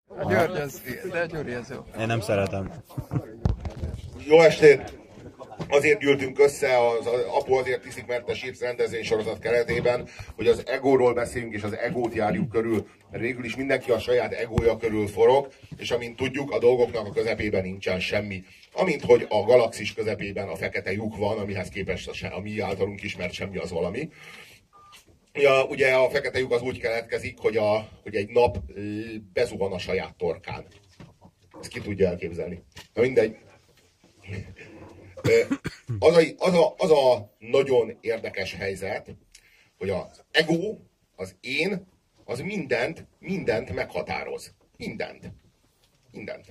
A György az, de Gyuri az jó. Én nem szeretem. Jó estét! Azért gyűltünk össze, az Apu azért iszik, mert a Chips rendezvénysorozat keretében, hogy az egóról beszéljünk, és az egót járjuk körül. Mert végül is mindenki a saját egója körül forog, és amint tudjuk, a dolgoknak a közepében nincsen semmi. Amint hogy a galaxis közepében a fekete lyuk van, amihez képest a mi általunk ismert semmi az valami. Ja, ugye a fekete lyuk az úgy keletkezik, hogy egy nap bezuhan a saját torkán. Ezt ki tudja elképzelni. Na mindegy. Az a nagyon érdekes helyzet, hogy az ego, az én, az mindent meghatároz. Mindent.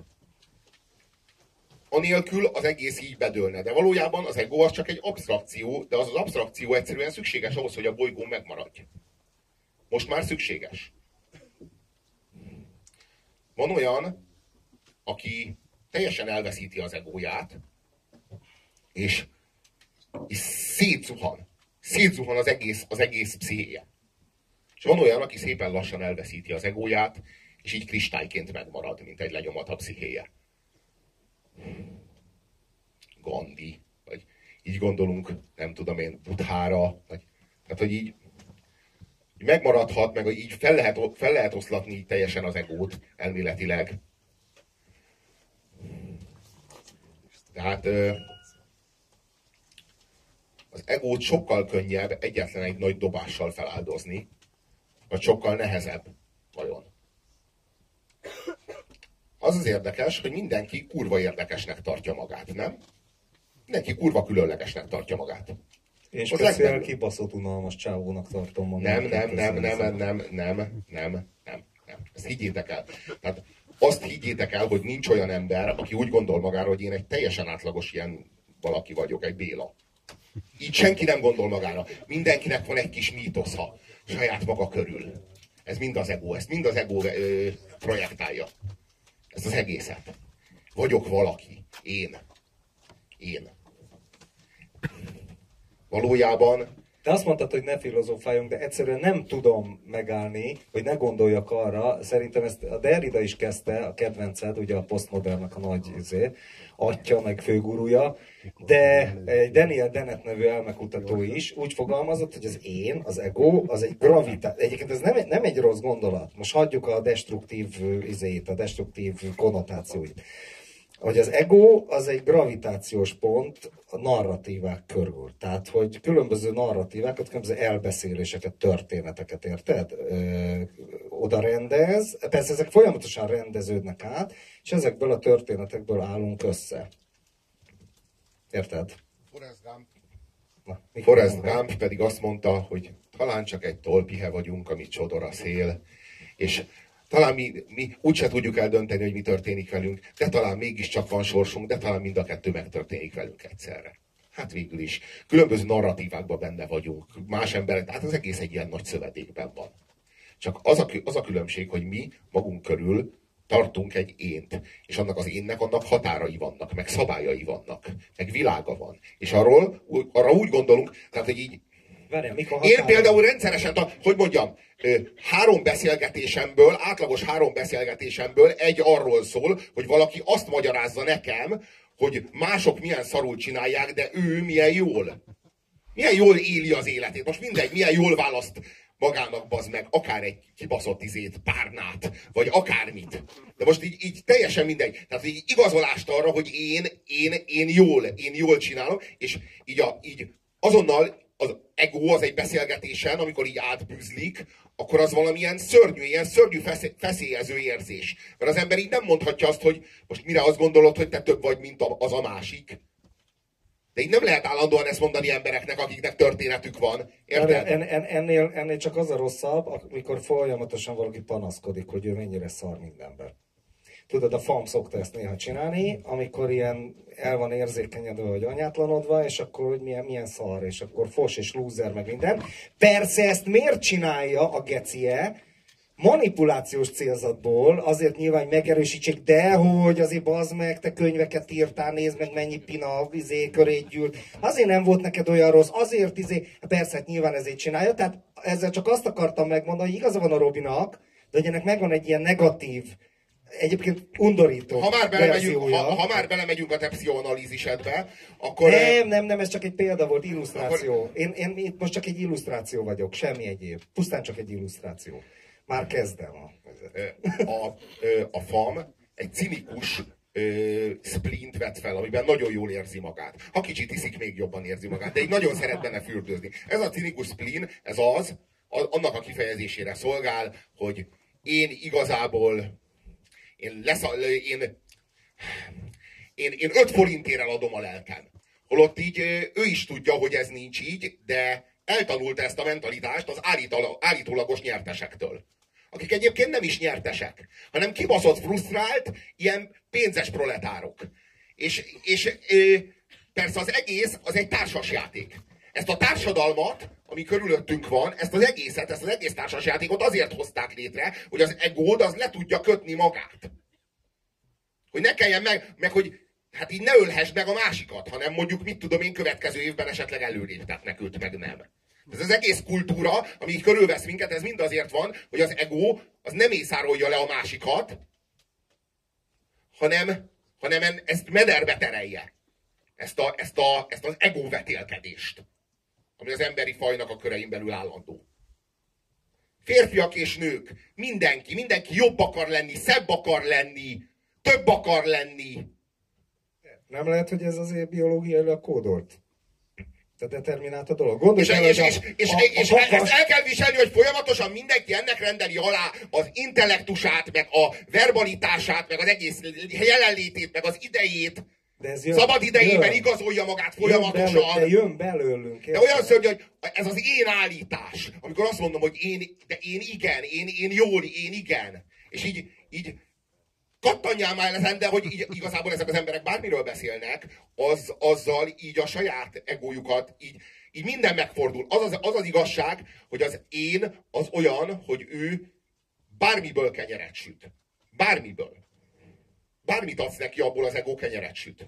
Anélkül az egész így bedőlne. De valójában az ego az csak egy absztrakció, de az absztrakció egyszerűen szükséges ahhoz, hogy a bolygón megmaradj. Most már szükséges. Van olyan, aki teljesen elveszíti az egóját, és szétzuhan az egész pszichéje. És van olyan, aki szépen lassan elveszíti az egóját, és így kristályként megmarad, mint egy lenyomata pszichéje. Gandhi, vagy így gondolunk, nem tudom én, Buddhára, tehát, hogy így megmaradhat, meg így fel lehet oszlatni teljesen az egót elméletileg. Tehát az egót sokkal könnyebb egyetlen egy nagy dobással feláldozni, vagy sokkal nehezebb vajon. Az az érdekes, hogy mindenki kurva érdekesnek tartja magát, nem? Mindenki kurva különlegesnek tartja magát. Én speciál kibaszott unalmas csávónak tartom magam. Nem. Ezt higgyétek el. Tehát azt higgyétek el, hogy nincs olyan ember, aki úgy gondol magára, hogy én egy teljesen átlagos ilyen valaki vagyok, egy Béla. Így senki nem gondol magára. Mindenkinek van egy kis mítosza saját maga körül. Ez mind az ego projektálja. Ezt az egészet. Vagyok valaki. Én. Valójában... Te azt mondtad, hogy ne filozófáljunk, de egyszerűen nem tudom megállni, hogy ne gondoljak arra. Szerintem ezt a Derrida is kezdte, a kedvenced, ugye a posztmodernnak a nagy atya, meg főgurúja, de egy Daniel Dennett nevű elmekutató is úgy fogalmazott, hogy az én, az ego, az egy gravitáció. Egyébként ez nem egy rossz gondolat. Most hagyjuk a destruktív a destruktív konnotációit. Hogy az ego az egy gravitációs pont a narratívák körül. Tehát, hogy különböző narratívákat, különböző elbeszéléseket, történeteket, érted? Oda rendez. Persze ezek folyamatosan rendeződnek át, és ezekből a történetekből állunk össze. Érted? Forrest Gump pedig azt mondta, hogy talán csak egy tolpihe vagyunk, amit csodor a szél, és talán mi úgyse tudjuk eldönteni, hogy mi történik velünk, de talán mégiscsak van sorsunk, de talán mind a kettő megtörténik velünk egyszerre. Hát végül is. Különböző narratívákban benne vagyunk. Más emberek, tehát az egész egy ilyen nagy szövedékben van. Csak az a különbség, hogy mi magunk körül tartunk egy ént, és annak az énnek határai vannak, meg szabályai vannak, meg világa van. És arra úgy gondolunk, tehát, hogy így én például rendszeresen, hogy mondjam, átlagos három beszélgetésemből egy arról szól, hogy valaki azt magyarázza nekem, hogy mások milyen szarul csinálják, de ő milyen jól éli az életét. Most mindegy, milyen jól választ magának, bazd meg, akár egy kibaszott párnát, vagy akármit. De most így teljesen mindegy. Tehát így igazolást arra, hogy én jól csinálom, és így azonnal az ego az egy beszélgetésen, amikor így átbűzlik, akkor az valamilyen szörnyű feszélyező érzés. Mert az ember így nem mondhatja azt, hogy most mire azt gondolod, hogy te több vagy, mint az a másik. De így nem lehet állandóan ezt mondani embereknek, akiknek történetük van. Érted? Ennél csak az a rosszabb, amikor folyamatosan valaki panaszkodik, hogy ő mennyire szar mindenben. Tudod, a FAM szokta ezt néha csinálni, amikor ilyen el van érzékenyedve, vagy anyátlanodva, és akkor hogy milyen szar, és akkor fos és lúzer, meg minden. Persze ezt miért csinálja a gecie? Manipulációs célzatból, azért nyilván, hogy megerősítsék, de hogy azért bazd meg, te könyveket írtál, nézd meg mennyi pina körét gyűlt, azért nem volt neked olyan rossz, azért persze, hát nyilván ezért csinálja, tehát ezzel csak azt akartam megmondani, hogy igaza van a Robinak, de hogy ennek megvan egy ilyen negatív egyébként undorító ha már belemegyünk a te pszichoanalízisedbe, akkor... Nem, ez csak egy példa volt, illusztráció. Akkor... Én itt most csak egy illusztráció vagyok, semmi egyéb. Pusztán csak egy illusztráció. Már kezdem. A FAM egy cinikus splint vett fel, amiben nagyon jól érzi magát. Ha kicsit iszik, még jobban érzi magát, de így nagyon szeret benne fürdőzni. Ez a cinikus splin, ez annak a kifejezésére szolgál, hogy én igazából én 5 forintért eladom a lelkem. Holott így ő is tudja, hogy ez nincs így, de eltanulta ezt a mentalitást az állítólagos nyertesektől. Akik egyébként nem is nyertesek, hanem kibaszott frusztrált, ilyen pénzes proletárok. És persze az egész az egy társasjáték. Ezt a társadalmat, ami körülöttünk van, ezt az egész társasjátékot azért hozták létre, hogy az egód az le tudja kötni magát. Hogy ne kelljen meg hogy hát így ne ölhess meg a másikat, hanem mondjuk, mit tudom én, következő évben esetleg előléptetnek őt, meg nem. Ez az egész kultúra, ami így körülvesz minket, ez mind azért van, hogy az ego az nem mészárolja le a másikat, hanem ezt mederbe terelje. Ezt az ego vetélkedést, ami az emberi fajnak a körein belül állandó. Férfiak és nők, mindenki jobb akar lenni, szebb akar lenni, több akar lenni. Nem lehet, hogy ez azért biológiailag kódolt? Te determinált a dolog. És ezt el kell viselni, hogy folyamatosan mindenki ennek rendeli alá az intellektusát, meg a verbalitását, meg az egész jelenlétét, meg az idejét. Szabad idejében igazolja magát folyamatosan. De jön belőlünk. De olyan szörnyű, hogy ez az én állítás. Amikor azt mondom, hogy én igen, én jól, én igen. És így kattanjál már ezen, de hogy így, igazából ezek az emberek bármiről beszélnek, azzal így a saját egójukat, így minden megfordul. Az az igazság, hogy az én az olyan, hogy ő bármiből kenyeret süt. Bármiből. Bármit adsz neki, abból az ego kenyeret süt.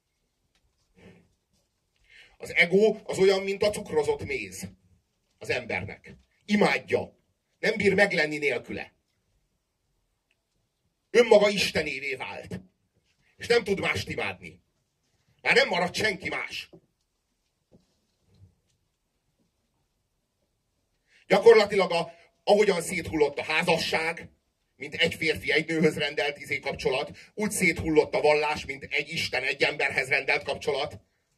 Az ego az olyan, mint a cukrozott méz az embernek. Imádja. Nem bír meglenni nélküle. Önmaga istenévé vált. És nem tud mást imádni. Már nem maradt senki más. Gyakorlatilag ahogyan széthullott a házasság, mint egy férfi egy nőhöz rendelt kapcsolat, úgy széthullott a vallás, mint egy Isten egy emberhez rendelt kapcsolat.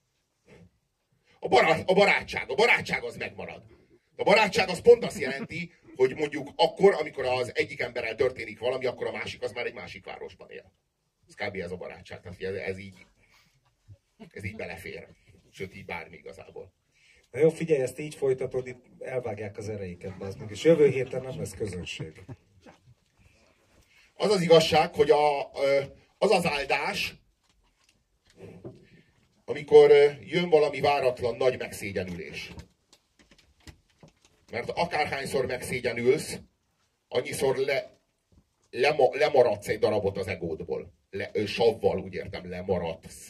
A barátság az megmarad. A barátság az pont azt jelenti, hogy mondjuk akkor, amikor az egyik emberrel történik valami, akkor a másik az már egy másik városban él. Ez kb. Ez a barátság. Tehát ez így belefér. Sőt, így bármi igazából. Na jó, figyelj, ezt így folytatod, itt elvágják az ereiket, bazd, és jövő héten nem lesz közönség. Az az igazság, hogy az az áldás, amikor jön valami váratlan nagy megszégyenülés. Mert akárhányszor megszégyenülsz, annyiszor lemaradsz egy darabot az egódból. Savval, úgy értem, lemaradsz.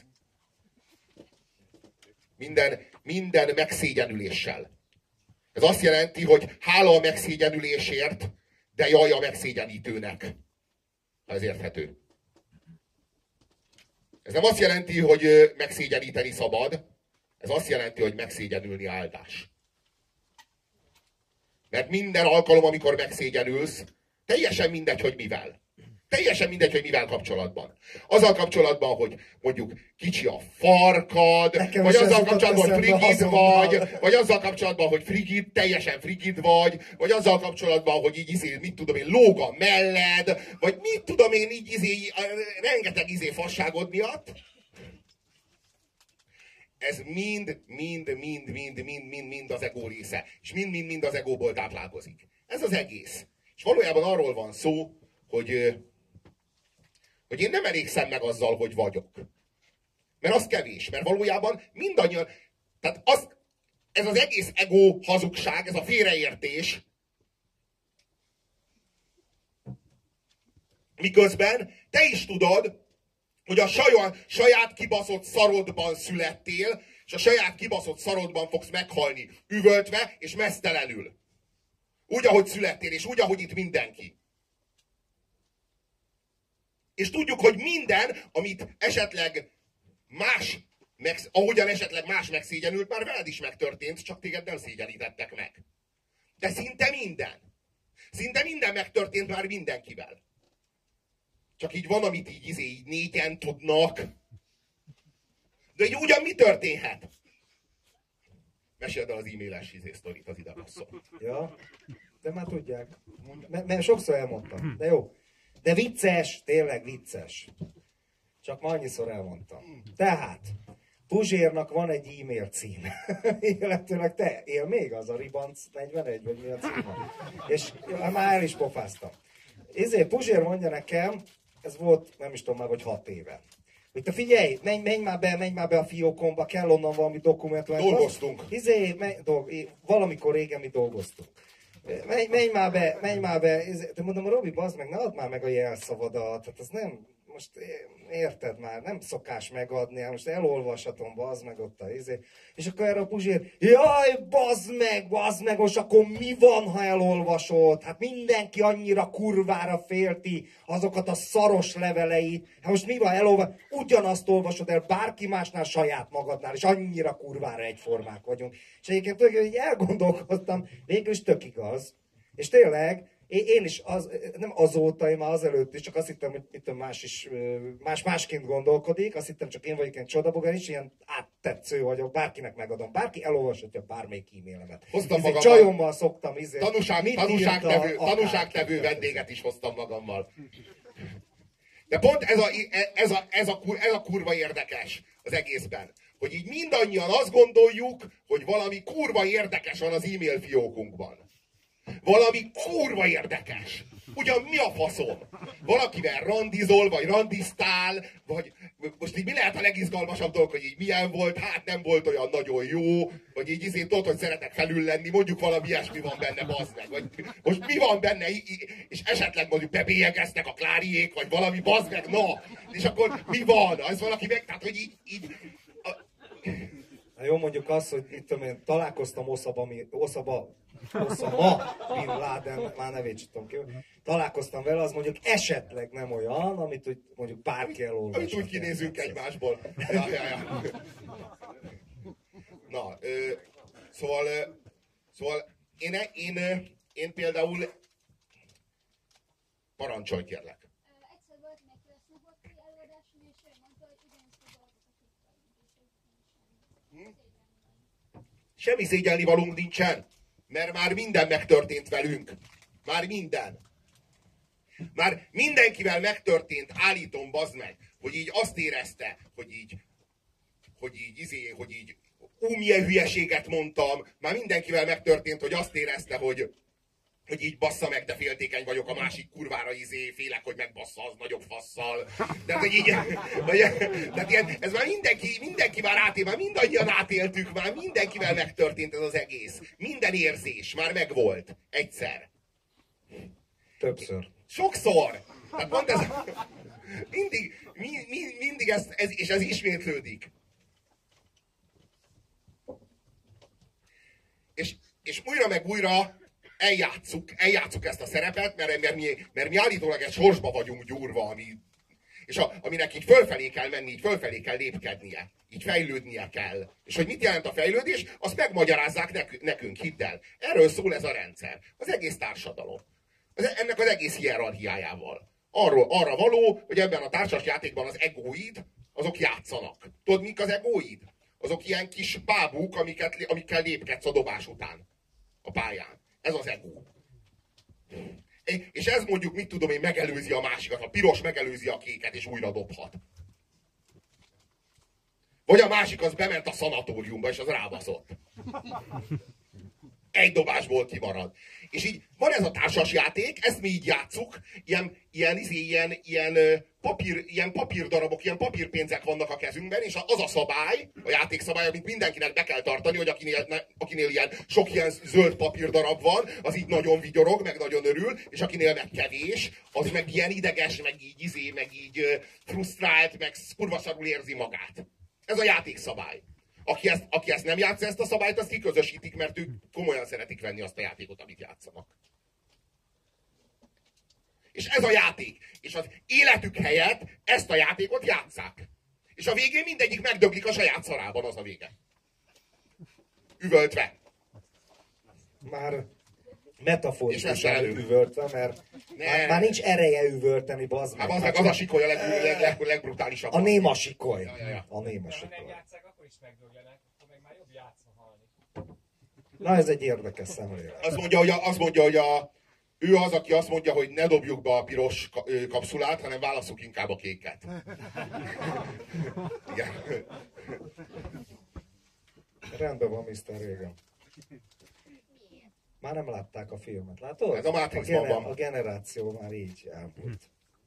Minden megszégyenüléssel. Ez azt jelenti, hogy hála a megszégyenülésért, de jaj a megszégyenítőnek. Ez érthető. Ez nem azt jelenti, hogy megszégyeníteni szabad, ez azt jelenti, hogy megszégyenülni áldás. Mert minden alkalom, amikor megszégyenülsz, teljesen mindegy, hogy mivel. Teljesen mindegy, hogy mivel kapcsolatban. Azzal kapcsolatban, hogy mondjuk kicsi a farkad, vagy azzal kapcsolatban, hogy frigid vagy azzal kapcsolatban, hogy teljesen frigid vagy azzal kapcsolatban, hogy így mit tudom én, lóg a melled, vagy mit tudom én, így rengeteg fasságod miatt. Ez mind az ego része. És mind az egóból táplálkozik. Ez az egész. És valójában arról van szó, hogy én nem elégszem meg azzal, hogy vagyok. Mert az kevés. Mert valójában mindannyian... Tehát ez az egész ego hazugság, ez a félreértés, miközben te is tudod, hogy a saját kibaszott szarodban születtél, és a saját kibaszott szarodban fogsz meghalni, üvöltve és meztelenül. Úgy, ahogy születtél, és úgy, ahogy itt mindenki. És tudjuk, hogy minden, amit esetleg ahogyan esetleg más megszégyenült, már veled is megtörtént, csak téged nem szégyenítettek meg. De szinte minden. Szinte minden megtörtént már mindenkivel. Csak így van, amit így négyen tudnak. De így ugyan mi történhet? Meséld el az e-mailes sztorit, az ide passzol. Ja, de már tudják. Mert sokszor elmondtam. De jó. De vicces, tényleg vicces. Csak ma annyiszor elmondtam. Tehát, Puzsérnak van egy e-mail cím. Illetőleg te él még az a Ribanc 41, vagy mi a címe? És már el is pofáztam. Puzsér mondja nekem, ez volt, nem is tudom már, vagy 6 éve. Hogy te figyelj, menj már be a fiókomba, kell onnan valami dokumentum. Dolgoztunk. Valamikor régen mi dolgoztunk. Menj már be. De mondom, Robi, bazd meg, ne add már meg a jelszavadat. Tehát az nem, most érted már, nem szokás megadni, most elolvashatom, bazd meg ott a És akkor erre a Puzsér, jaj, bazd meg, most akkor mi van, ha elolvasod? Hát mindenki annyira kurvára félti azokat a szaros leveleit. Hát most mi van, ugyanazt olvasod el bárki másnál, saját magadnál, és annyira kurvára egyformák vagyunk. És egyébként így elgondolkoztam, végül is tök igaz. És tényleg, én is nem azóta, én már azelőtt is, csak azt hittem, hogy más is másként gondolkodik, azt hittem, csak én vagyok ilyen csodabogár is, ilyen áttetsző vagyok, bárkinek megadom, bárki elolvashatja bármelyik e-mailemet. Hoztam magammal. Csajommal szoktam, tanúságtevő vendéget is hoztam magammal. De pont ez a kurva érdekes az egészben, hogy így mindannyian azt gondoljuk, hogy valami kurva érdekes van az e-mail fiókunkban. Valami kurva érdekes. Ugyan mi a faszom? Valakivel randizol, vagy randiztál, vagy most így mi lehet a legizgalmasabb dolog, hogy így milyen volt, hát nem volt olyan nagyon jó, vagy így tudod, hogy szeretek felül lenni, mondjuk valami ilyesmi van benne, bazd meg. Vagy most mi van benne, és esetleg mondjuk bebélyegeztek a Kláriék, vagy valami, bazd meg, na, és akkor mi van? Az valaki meg, tehát hogy így Na jó, mondjuk azt, hogy itt én találkoztam Osama Bin Laden, már nevét sem tudom ki. Találkoztam vele, az mondjuk esetleg nem olyan, amit úgy, mondjuk bárki elolvas. Amit úgy kinézünk egymásból. Ja. Na, szóval én például parancsolj kérlek. Egyszer volt neki a sznopottai előadáson, és ő mondta, hogy ugyanezt a dolgot Semmi szégyelni valónk nincsen, mert már minden megtörtént velünk. Már minden. Már mindenkivel megtörtént, állítom, bazd meg, hogy így azt érezte, hogy így milyen hülyeséget mondtam. Már mindenkivel megtörtént, hogy azt érezte, hogy így bassza meg, de féltékeny vagyok a másik kurvára, félek, hogy megbassza az nagyobb fasszal. Tehát, hogy így, tehát ilyen, ez már mindenki már átél, már mindannyian átéltük, már mindenkivel megtörtént ez az egész. Minden érzés már megvolt. Egyszer. Többször. Sokszor. Tehát pont ez, mindig és ez ismétlődik. És újra meg újra eljátszuk ezt a szerepet, mert mi állítólag egy sorsba vagyunk gyúrva, aminek így fölfelé kell menni, így fölfelé kell lépkednie, így fejlődnie kell. És hogy mit jelent a fejlődés, azt megmagyarázzák nekünk, hidd el. Erről szól ez a rendszer. Az egész társadalom. Ennek az egész hierarchiájával. Arra való, hogy ebben a társasjátékban az egóid, azok játszanak. Tudod, mik az egóid? Azok ilyen kis bábúk, amikkel lépkedsz a dobás után a pályán. Ez az ego. És ez mondjuk, mit tudom én, megelőzi a másikat. A piros megelőzi a kéket, és újra dobhat. Vagy a másik az bement a szanatóriumba, és az rábaszott. Egy dobásból kimarad. És így van ez a társasjáték, ezt mi így játsszuk, ilyen papírdarabok, ilyen papírpénzek vannak a kezünkben, és az a szabály, a játékszabály, amit mindenkinek be kell tartani, hogy akinél sok ilyen zöld papírdarab van, az így nagyon vigyorog, meg nagyon örül, és akinél meg kevés, az meg ilyen ideges, meg így frusztrált, meg kurva szarul érzi magát. Ez a játékszabály. Aki ezt nem játsza, ezt a szabályt, azt kiközösítik, mert ők komolyan szeretik venni azt a játékot, amit játszanak. És ez a játék. És az életük helyett ezt a játékot játsszák. És a végén mindegyik megdöglik a saját szarában, az a vége. Üvöltve. Már metaforikusan elő. üvöltve, mert már nincs ereje üvölteni, bazd meg. Hát az a sikoly a legbrutálisabb. A néma sikoly. Ja. A néma Ha sikoly. megjátszák, akkor is megdöglenek, akkor meg már jobb játszva halni. Na ez egy érdekes szemlélet. Azt mondja, hogy ő az, aki azt mondja, hogy ne dobjuk be a piros kapszulát, hanem válasszuk inkább a kéket. Igen. Rendben van, Mr. Reagan. Már nem látták a filmet, látod? Ez a Matrixban van. A generáció már így elmúlt.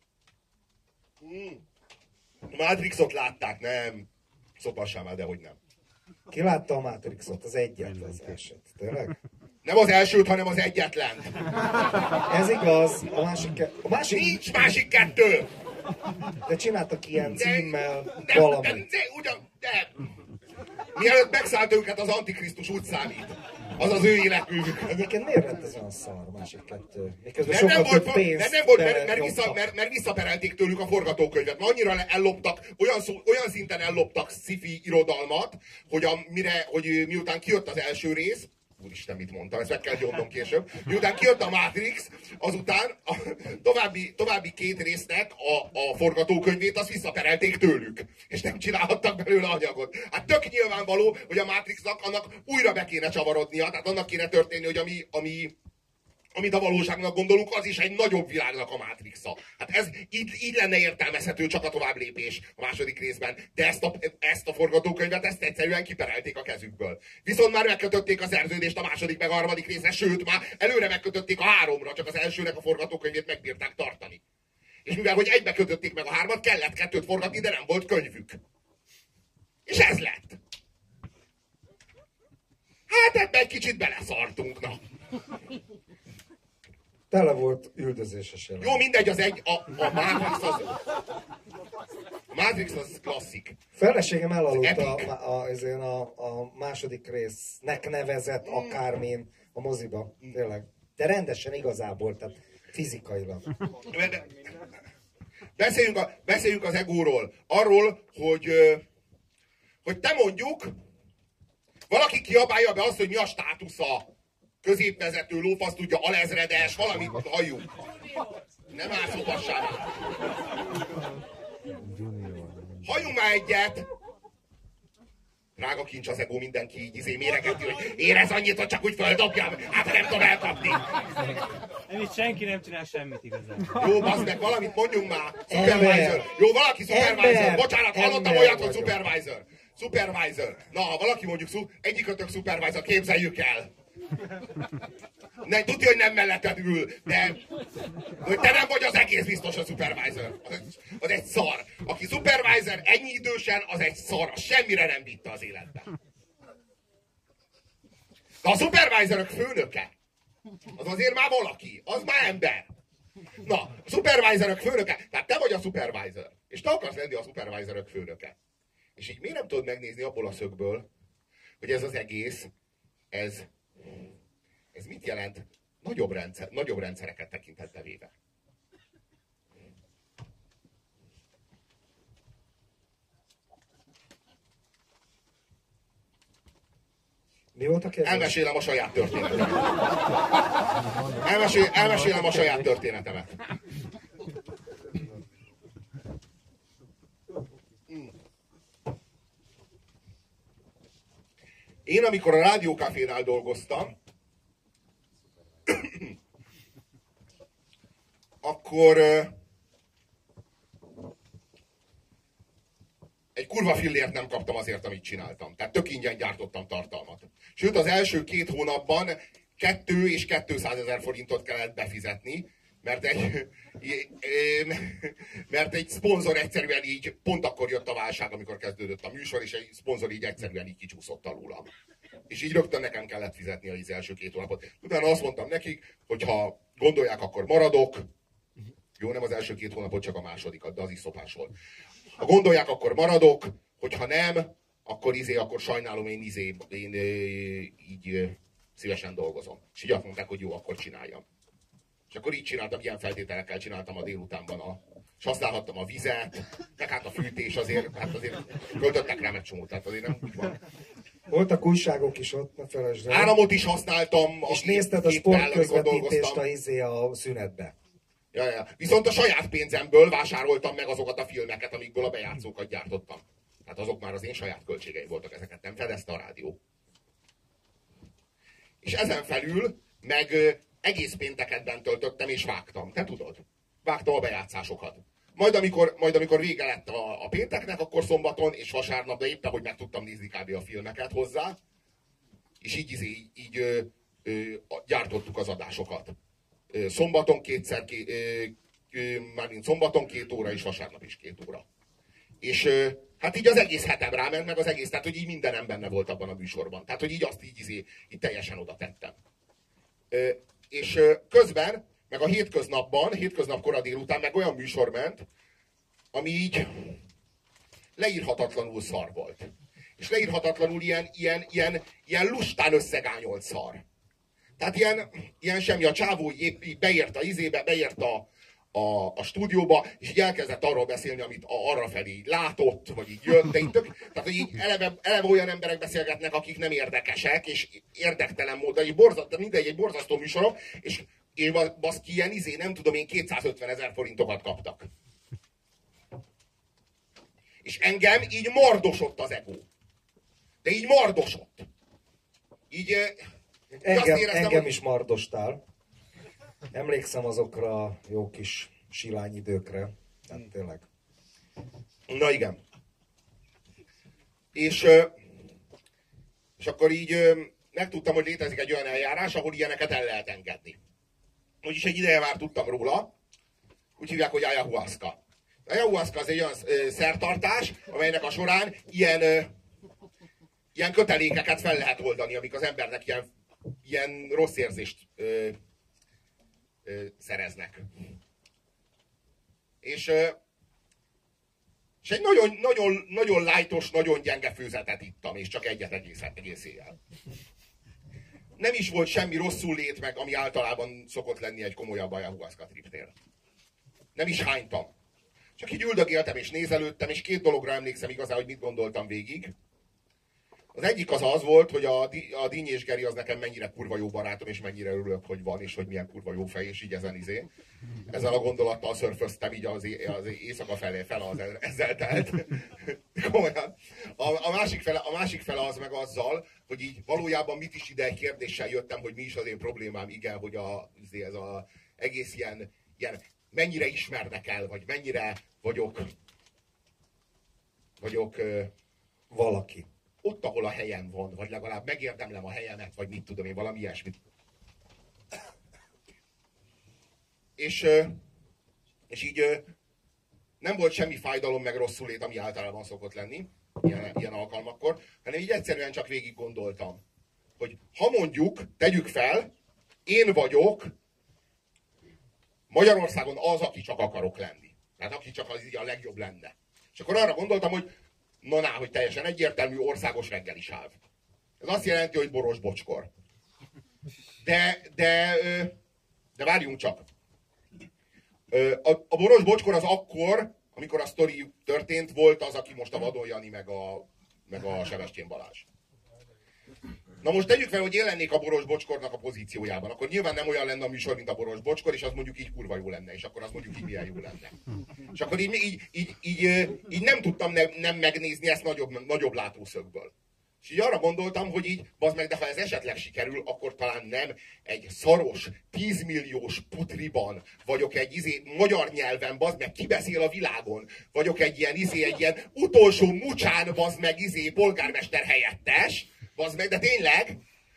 Matrixot látták, nem. Szopassál már, dehogy nem. Ki látta a Matrixot? Az egyet, az eset. Tényleg? Nem az elsőt, hanem az egyetlen. Ez igaz. A másik... Nincs másik kettő! De csináltak ilyen címmel De valamit. de. Mielőtt megszállt őket az Antikrisztus, úgy számít. Az az ő életművük. Egyébként miért lett ez olyan szar, a másik kettő? Miközben Mert sokkal nem volt, több pénzt mert, nem volt belenyomtak. mert visszaperelték tőlük a forgatókönyvet. Mert annyira elloptak, olyan szinten elloptak sci-fi irodalmat, hogy miután kijött az első rész, úristen, mit mondtam, ezt meg kell gyónnom később. Miután kijött a Matrix, azután a további két résznek a forgatókönyvét azt visszaperelték tőlük. És nem csinálhattak belőle anyagot. Hát tök nyilvánvaló, hogy a Matrixnak annak újra be kéne csavarodnia, tehát annak kéne történni, hogy amit a valóságnak gondolunk, az is egy nagyobb világnak a Matrixa. Hát ez így lenne értelmezhető, csak a tovább lépés a második részben. De ezt a forgatókönyvet, ezt egyszerűen kiperelték a kezükből. Viszont már megkötötték a szerződést a második meg a harmadik részre, sőt, már előre megkötötték a 3-ra, csak az elsőnek a forgatókönyvét megbírták tartani. És mivel, hogy egybe kötötték meg a 3-at, kellett 2-t forgatni, de nem volt könyvük. És ez lett. Hát ebbe egy kicsit beleszartunk, na. Tele volt üldözéses jelenet. Jó, mindegy, a Matrix az klasszik. Feleségem elaludt Epic. a második résznek nevezett akármin a moziba. Tényleg. De rendesen igazából, tehát fizikailag. Beszéljünk az egóról. Arról, hogy te mondjuk, valaki kiabálja be azt, hogy mi a státusza. Középvezető, lófasz tudja, alezredes, valamit halljuk. Nem állszobassál. Halljunk már egyet! Drága kincs az ego, mindenki így méregeti, hogy érez annyit, hogy csak úgy földobjam, hát nem tudom elkapni. Itt senki nem csinál semmit igazán. Jó, bazd meg, valamit mondjunk már. Supervisor. Jó, valaki supervisor. Bocsánat, hallottam olyat, hogy supervisor. Supervisor. Na, ha valaki mondjuk egyikötök supervisor, képzeljük el. Nem, tudja, hogy nem melletted ül, de hogy te nem vagy az egész biztos a supervisor. Az egy szar. Aki supervisor ennyi idősen, az egy szar. Az semmire nem vitte az életben. De a supervisorok főnöke, az azért már valaki. Az már ember. Na, a supervisorok főnöke. Tehát te vagy a supervisor. És te akarsz lenni a supervisorok főnöke. És így miért nem tudod megnézni abból a szögből, hogy ez az egész, ez mit jelent? Nagyobb rendszereket tekintette véve. Mi volt a kérdés? Elmesélem a saját történetemet. Elmesélem a saját történetemet. Én, amikor a rádiókafénál dolgoztam, akkor egy kurva fillért nem kaptam azért, amit csináltam. Tehát tök ingyen gyártottam tartalmat. Sőt, az első 2 hónapban 2 és 200 000 forintot kellett befizetni, mert egy szponzor egyszerűen így, pont akkor jött a válság, amikor kezdődött a műsor, és egy szponzor így egyszerűen így kicsúszott alólam. És így rögtön nekem kellett fizetni az első 2 hónapot. Utána azt mondtam nekik, hogy ha gondolják, akkor maradok. Jó, nem az első 2 hónapot, csak a másodikat, de az is szopás volt. Ha gondolják, akkor maradok, hogyha nem, akkor sajnálom, én így szívesen dolgozom. És így azt mondták, hogy jó, akkor csináljam. És akkor így csináltam, ilyen feltételekkel csináltam a délutánban és használhattam a vizet, meg hát a fűtés azért költöttek rám egy csomót, tehát azért nem úgy van. Voltak újságok is ott, ne felejtsd el. Áramot is használtam. És nézted a sportközvetítést a szünetbe. Ja. Viszont a saját pénzemből vásároltam meg azokat a filmeket, amikből a bejátszókat gyártottam. Hát azok már az én saját költségeim voltak, ezeket nem fedezte a rádió. És ezen felül meg egész pénteket töltöttem és vágtam. Te tudod? Vágtam a bejátszásokat. Majd amikor vége lett a pénteknek, akkor szombaton és vasárnap, de éppen, hogy meg tudtam nézni kb. A filmeket hozzá, és így gyártottuk az adásokat. Szombaton kétszer, mármint szombaton 2 óra, és vasárnap is 2 óra. És hát így az egész hetem ráment, meg az egész, tehát hogy így mindenem benne volt abban a műsorban. Tehát, hogy így azt így teljesen oda tettem. És közben, meg a hétköznap kora délután meg olyan műsor ment, ami így leírhatatlanul szar volt. És leírhatatlanul ilyen lustán összegányolt szar. Tehát ilyen semmi, a csávó így beért a stúdióba, és így elkezdett arról beszélni, amit arrafelé így látott, vagy így jött, de így tehát, hogy így eleve olyan emberek beszélgetnek, akik nem érdekesek, és érdektelen módon, egy borzasztó műsorok, és baszki ilyen nem tudom én, 250 000 forintokat kaptak. És engem így mardosott az ego. De így mardosott. Így engem is mardostál. Emlékszem azokra a jó kis silányidőkre. Tehát tényleg. Na igen. És akkor így megtudtam, hogy létezik egy olyan eljárás, ahol ilyeneket el lehet engedni. Úgyis egy ideje már tudtam róla. Úgy hívják, hogy ayahuasca. A ayahuasca az egy olyan szertartás, amelynek a során ilyen kötelékeket fel lehet oldani, amik az embernek ilyen rossz érzést szereznek. És egy nagyon lightos, nagyon gyenge főzetet ittam, és csak egyet egész éjjel. Nem is volt semmi rosszul lét meg, ami általában szokott lenni egy komolyabb ayahuasca tripnél. Nem is hánytam. Csak így üldögéltem és nézelődtem, és 2 dologra emlékszem igazán, hogy mit gondoltam végig. Az egyik az volt, hogy a Díny és Geri az nekem mennyire kurva jó barátom, és mennyire örülök, hogy van, és hogy milyen kurva jó fej, és így ezzel a gondolattal szörföztem így az éjszaka felé, ezzel telt. Komolyan. A másik fele az meg azzal, hogy így valójában mit is ide egy kérdéssel jöttem, hogy mi is az én problémám, igen, hogy ez az egész ilyen mennyire ismernek el, vagy mennyire vagyok valaki. Ott, ahol a helyem van, vagy legalább megérdemlem a helyemet, vagy mit tudom én, valami ilyesmit. És így nem volt semmi fájdalom, meg rosszulét, ami általában szokott lenni, ilyen alkalmakkor, hanem így egyszerűen csak végig gondoltam, hogy ha mondjuk, tegyük fel, én vagyok Magyarországon az, aki csak akarok lenni. Tehát aki csak az a legjobb lenne. És akkor arra gondoltam, hogy hogy teljesen egyértelmű országos reggelisáv. Ez azt jelenti, hogy boros bocskor. De várjunk csak. A boros bocskor az akkor, amikor a sztori történt, volt az, aki most a Vadon Jani, meg a Sebestyén Balázs. Na most tegyük fel, hogy én lennék a boros bocskornak a pozíciójában, akkor nyilván nem olyan lenne a műsor, mint a boros bocskor, és az mondjuk így kurva jó lenne, és akkor az mondjuk így milyen jó lenne. És akkor így nem tudtam nem megnézni ezt nagyobb látószögből. És így arra gondoltam, hogy így, bazd meg, de ha ez esetleg sikerül, akkor talán nem egy szaros, 10 milliós putriban, vagyok egy magyar nyelven, bazd meg, ki beszél a világon, vagyok egy ilyen utolsó mucsán, bazd meg, polgármester helyettes, bazd meg, de tényleg,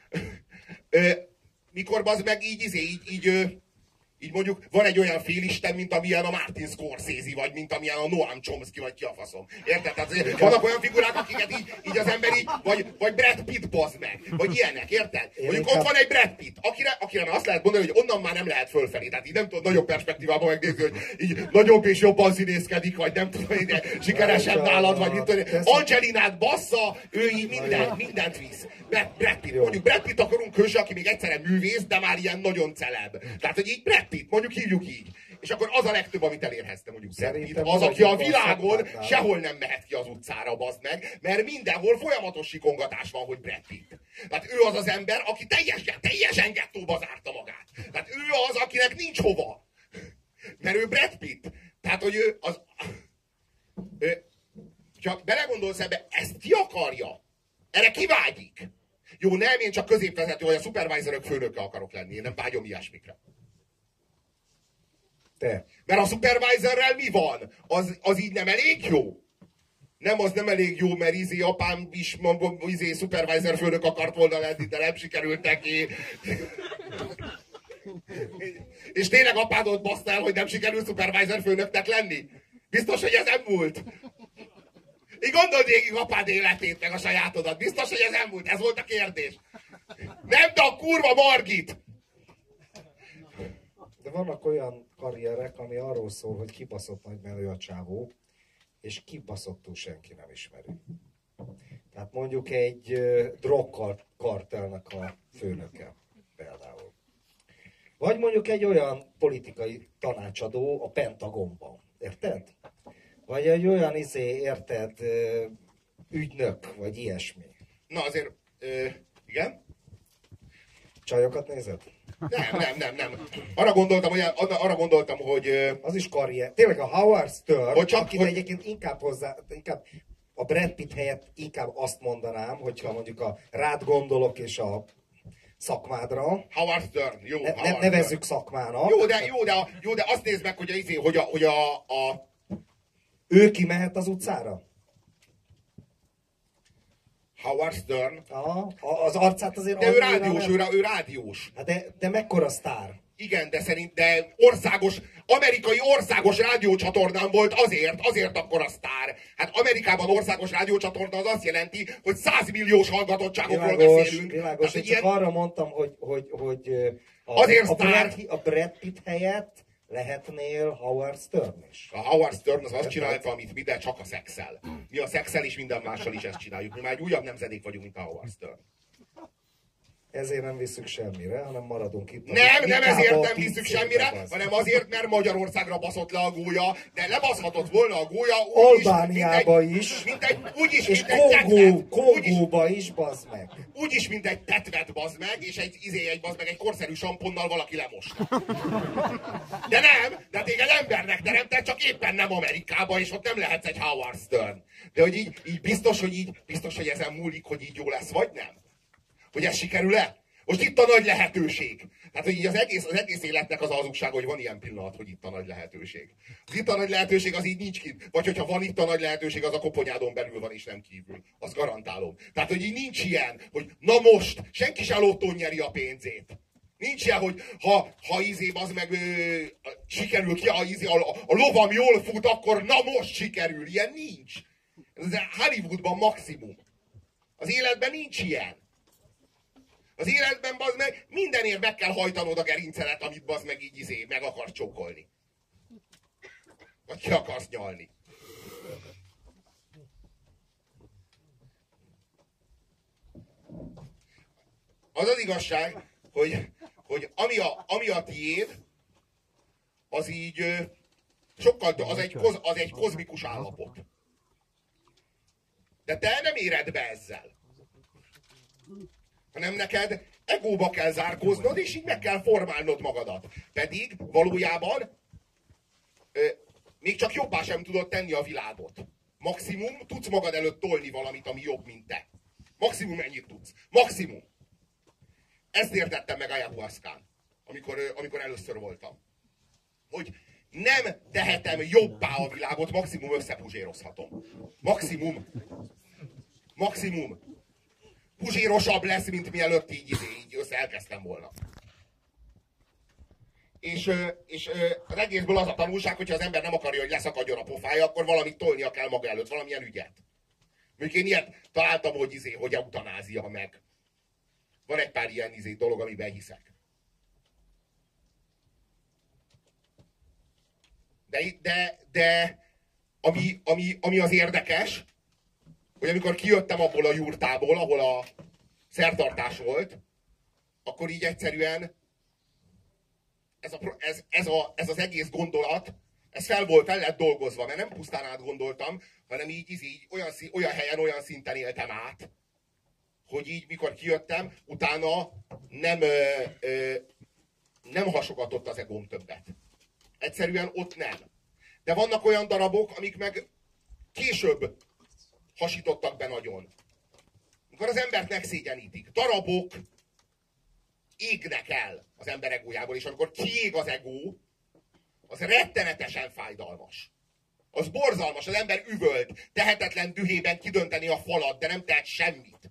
mikor bazd meg így mondjuk van egy olyan félisten, mint amilyen a Martin Scorsese, vagy mint amilyen a Noam Chomsky, vagy ki a faszom. Érted? Tehát vannak olyan figurák, akiket így az ember így, vagy Brad Pitt, bazd meg, vagy ilyenek, érted? Mondjuk ott van egy Brad Pitt, akire azt lehet mondani, hogy onnan már nem lehet fölfelé. Tehát így nem tudod nagyobb perspektívában megnézni, hogy így nagyobb és jobban színészkedik, vagy nem tudom, hogy sikeresebb nálad, vagy mint tudom, Angelinát bassza, ő így mindent visz. Brad Pitt. Mondjuk Brad Pitt akarunk hőse, aki még egyszerűen művész, de már ilyen nagyon celeb. Tehát, hogy így Brad Pitt, mondjuk hívjuk így. És akkor az a legtöbb, amit elérhetsz, mondjuk Brad Pitt, Szerintem az, aki a valaki világon szakmánál. sehol nem mehet ki az utcára, bazd meg, mert mindenhol folyamatos sikongatás van, hogy Brad Pitt. Tehát ő az az ember, aki teljesen gettóba zárta magát. Tehát ő az, akinek nincs hova. Mert ő Brad Pitt. Tehát, hogy ő az... Csak belegondolsz ebbe, ezt ki akarja? Erre kivágyik? Jó, nem, én csak középvezető, vagy a szupervisorok főnöke akarok lenni. Én nem vágyom ilyesmikre. Te. Mert a supervisorrel mi van? Az így nem elég jó? Nem, az nem elég jó, mert apám is supervisor főnök akart volna lenni, de nem sikerült neki. És tényleg apádot baszta el, hogy nem sikerült supervisor főnöknek lenni? Biztos, hogy ez nem múlt? Így gondold végig apád életét, meg a sajátodat. Biztos, hogy ez nem múlt? Ez volt a kérdés. Nem, de a kurva Margit! De vannak olyan karrierek, ami arról szól, hogy kibaszott nagy menő a csávó, és kibaszottul senki nem ismeri. Tehát mondjuk egy drogkartelnek a főnöke például. Vagy mondjuk egy olyan politikai tanácsadó a Pentagonban. Érted? Vagy egy olyan érted, ügynök, vagy ilyesmi. Na azért, igen? Csajokat nézed? Nem. Arra gondoltam, hogy Az is karrier. Tényleg a Howard Stern, Hogy csak- akit hogy- egyébként inkább a Brad Pitt helyett inkább azt mondanám, hogyha mondjuk rád gondolok és a szakmádra, Howard Stern. Jó, Howard nevezzük szakmának. Jó, de azt nézd meg, hogy a Ő kimehet az utcára? Howard Stern, Az arcát azért... de ő annyira rádiós, nem- ő rádiós. Hát de mekkora sztár? Igen, de amerikai országos rádiócsatornán volt azért akkor a sztár. Hát Amerikában országos rádiócsatorna az azt jelenti, hogy 100 milliós hallgatottságokról beszélünk. Világos. Hát, Én csak arra mondtam, hogy Azért a sztár. Brad Pitt helyett lehetnél Howard Stern is. A Howard Stern az azt csinálta, amit mi, de csak a szexel. Mi a szexel és minden mással is ezt csináljuk. Mi már egy újabb nemzedék vagyunk, mint a Howard Stern. Ezért nem visszük semmire, hanem maradunk itt. Nem ezért nem hiszük semmire, hanem azért, mert Magyarországra baszott le a gólya, de lebaszhatott volna a gólya Albániába is, úgyis, és mint egy tetvet. Kongóba is, bazd meg. Úgyis, mint egy tetvet, bazd meg, és egy korszerű samponnal valaki lemosta. De nem, de téged embernek teremtett, csak éppen nem Amerikába, és ott nem lehetsz egy Howard Stern. De hogy így biztos, hogy ezen múlik, hogy így jó lesz, vagy nem? Hogy ez sikerül-e? Most itt a nagy lehetőség. Tehát, hogy így az egész életnek az hazugság, hogy van ilyen pillanat, hogy itt a nagy lehetőség. Az itt a nagy lehetőség, az így nincs kint. Vagy hogyha van itt a nagy lehetőség, az a koponyádon belül van, és nem kívül. Azt garantálom. Tehát, hogy így nincs ilyen, hogy na most, senki se lottón nyeri a pénzét. Nincs ilyen, hogy ha az meg sikerül ki, a lovam jól fut, akkor na most sikerül. Ilyen nincs. Ez Hollywoodban maximum. Az életben nincs ilyen. Az életben, bazd meg, mindenért meg kell hajtanod a gerincelet, amit bazd meg így meg akar csókolni. Vagy ki akarsz nyalni. Az az igazság, hogy ami a tiéd, az így sokkal, az egy kozmikus állapot. De te nem éred be ezzel. Hanem neked egóba kell zárkóznod, és így meg kell formálnod magadat. Pedig valójában még csak jobbá sem tudod tenni a világot. Maximum tudsz magad előtt tolni valamit, ami jobb, mint te. Maximum ennyit tudsz. Maximum. Ezt értettem meg ayahuaszkán, amikor először voltam. Hogy nem tehetem jobbá a világot, maximum összepuzsérozhatom. Maximum. Puzsérosabb lesz, mint mielőtt így elkezdtem volna. És az egészből az a tanulság, hogyha az ember nem akarja, hogy leszakadjon a pofája, akkor valamit tolnia kell maga előtt, valamilyen ügyet. Mondjuk én ilyet találtam, hogy eutanázia meg. Van egy pár ilyen dolog, amiben hiszek. De ami az érdekes, hogy amikor kijöttem abból a jurtából, ahol a szertartás volt, akkor így egyszerűen ez az egész gondolat, ez fel lett dolgozva, mert nem pusztán átgondoltam, hanem így olyan helyen, olyan szinten éltem át, hogy így, mikor kijöttem, utána nem hasogatott az egóm többet. Egyszerűen ott nem. De vannak olyan darabok, amik meg később hasítottak be nagyon. Amikor az embert megszégyenítik. Darabok égnek el az ember egójából, és amikor kiég az egó, az rettenetesen fájdalmas. Az borzalmas, az ember üvölt, tehetetlen dühében kidönteni a falat, de nem tehet semmit.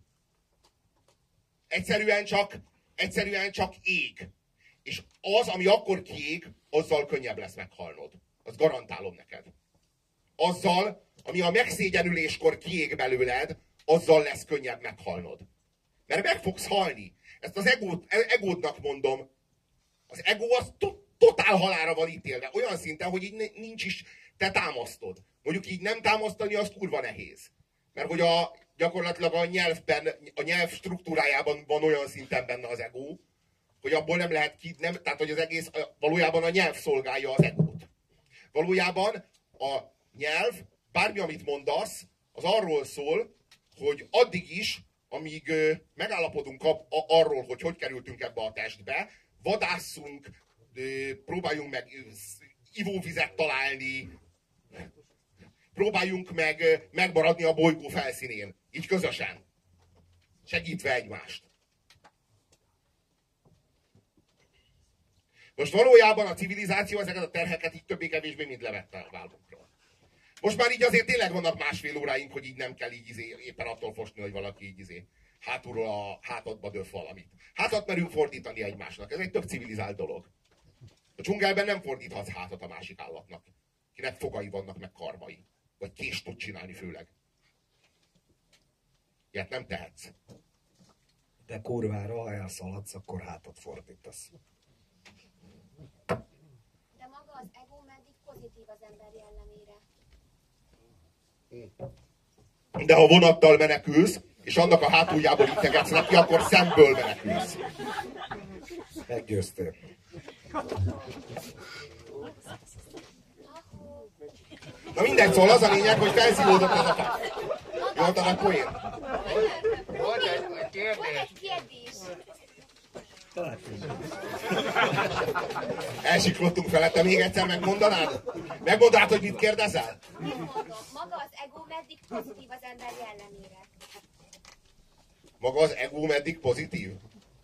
Egyszerűen csak ég. És az, ami akkor kiég, azzal könnyebb lesz meghalnod. Azt garantálom neked. Azzal, ami a megszégyenüléskor kiég belőled, azzal lesz könnyebb meghalnod. Mert meg fogsz halni. Ezt az egódnak mondom. Az egó az totál halálra van ítélve. Olyan szinten, hogy így nincs is, te támasztod. Mondjuk így nem támasztani, az kurva nehéz. Mert hogy gyakorlatilag a nyelv struktúrájában van olyan szinten benne az egó, hogy abból nem lehet tehát hogy az egész, valójában a nyelv szolgálja az egót. Valójában a nyelv, bármi, amit mondasz, az arról szól, hogy addig is, amíg megállapodunk arról, hogy kerültünk ebbe a testbe, vadásszunk, próbáljunk meg ivóvizet találni, próbáljunk meg megmaradni a bolygó felszínén. Így közösen. Segítve egymást. Most valójában a civilizáció ezeket a terheket így többé-kevésbé mind levette a vállunkról. Most már így azért tényleg vannak másfél óráink, hogy így nem kell így éppen attól fosni, hogy valaki így hátulról a hátadba döf valamit. Hátat merünk fordítani egymásnak. Ez egy tök civilizált dolog. A dzsungelben nem fordíthatsz hátat a másik állatnak. Kinek fogai vannak, meg karmai. Vagy kést tud csinálni főleg. Ilyet nem tehetsz. De kurvára, ha elszaladsz, akkor hátat fordítasz. De maga az ego meddig pozitív az ember jellemére. De ha vonattal menekülsz, és annak a hátuljából integetsz neki, akkor szemből menekülsz. Meggyőztél. Na mindegy, szóval az a lényeg, hogy felszívódott ez a fát. Mondtad a poén? Volt egy Van kérdés. egy kérdés. Elsiklottunk felette, még egyszer megmondanád? Megmondanád, hogy mit kérdezel? Mit mondom? Maga az ego meddig pozitív az ember jellemére. Maga az ego meddig pozitív?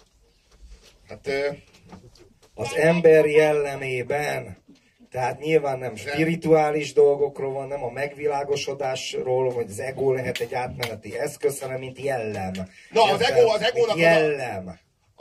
Hát... Az ember jellemében, tehát nyilván nem spirituális dolgokról van, nem a megvilágosodásról, hogy az ego lehet egy átmeneti eszköz, hanem mint jellem. Na, az egónak jellem.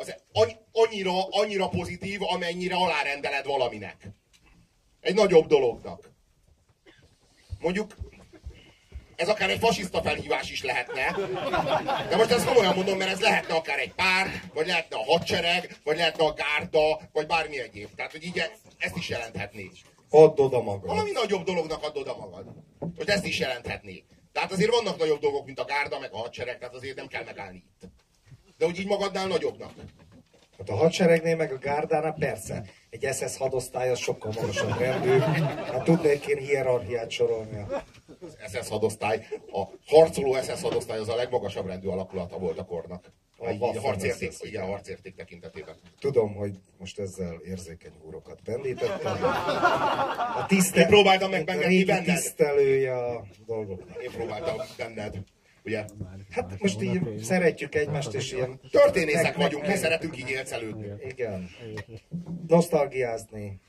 Annyira pozitív, amennyire alárendeled valaminek. Egy nagyobb dolognak. Mondjuk, ez akár egy fasiszta felhívás is lehetne. De most ezt komolyan mondom, mert ez lehetne akár egy pár, vagy lehetne a hadsereg, vagy lehetne a gárda, vagy bármi egyéb. Tehát, hogy így ezt is jelenthetné. Add oda magad. Valami nagyobb dolognak add oda magad. Most ezt is jelenthetné. Tehát azért vannak nagyobb dolgok, mint a gárda, meg a hadsereg, tehát azért nem kell megállni itt. De hogy így magadnál nagyobbnak. Hát a hadseregnél meg a gárdánál persze. Egy SS hadosztály az sokkal magasabb rendű. Hát tudnék én hierarchiát sorolni. Az SS hadosztály, a harcoló SS hadosztály az a legmagasabb rendű alakulata volt a kornak. A harcérték tekintetében. Tudom, hogy most ezzel érzékeny úrokat pendítettem. A Én próbáltam megengedni benned. tisztelője a dolgoknak. Én próbáltam benned. Ugye? Hát most így szeretjük egymást, és ilyen... Történészek vagyunk, mi szeretünk így élcelődni. Igen. Nosztalgiázni.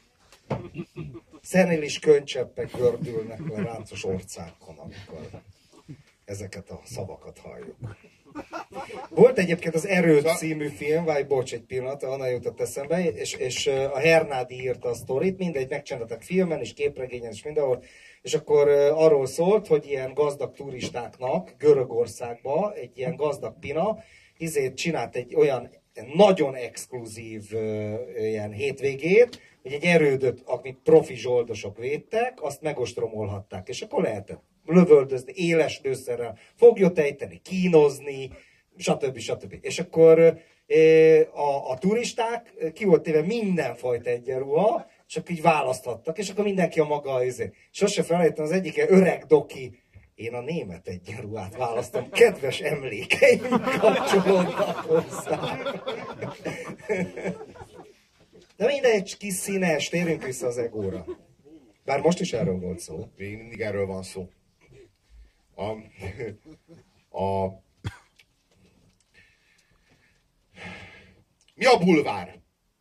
Szenilis könycseppek gördülnek le ráncos orcákon, amikor ezeket a szavakat halljuk. Volt egyébként az Erő című film, vagy bocs, egy pillanat, onnan jutott eszembe, és a Hernádi írta a sztorit, mindegy, megcsináltak filmen és képregényen és mindenhol, és akkor arról szólt, hogy ilyen gazdag turistáknak Görögországba egy ilyen gazdag pina csinált egy olyan nagyon exkluzív ilyen hétvégét, hogy egy erődöt, amit profi zsoldosok védtek, azt megostromolhatták, és akkor lehetett lövöldözni, éles lőszerrel, foglyot ejteni, kínozni, stb. És akkor a turisták ki volt téve mindenfajta egyenruha, és akkor így választhattak, és akkor mindenki a maga Sose felejtem, az egyik öreg doki, én a német egyenruhát választom, kedves emlékeim kapcsolódnak hozzá. De mindegy, kis színes, térjünk vissza az egóra. Bár most is erről volt szó. Még mindig erről van szó. Mi a bulvár?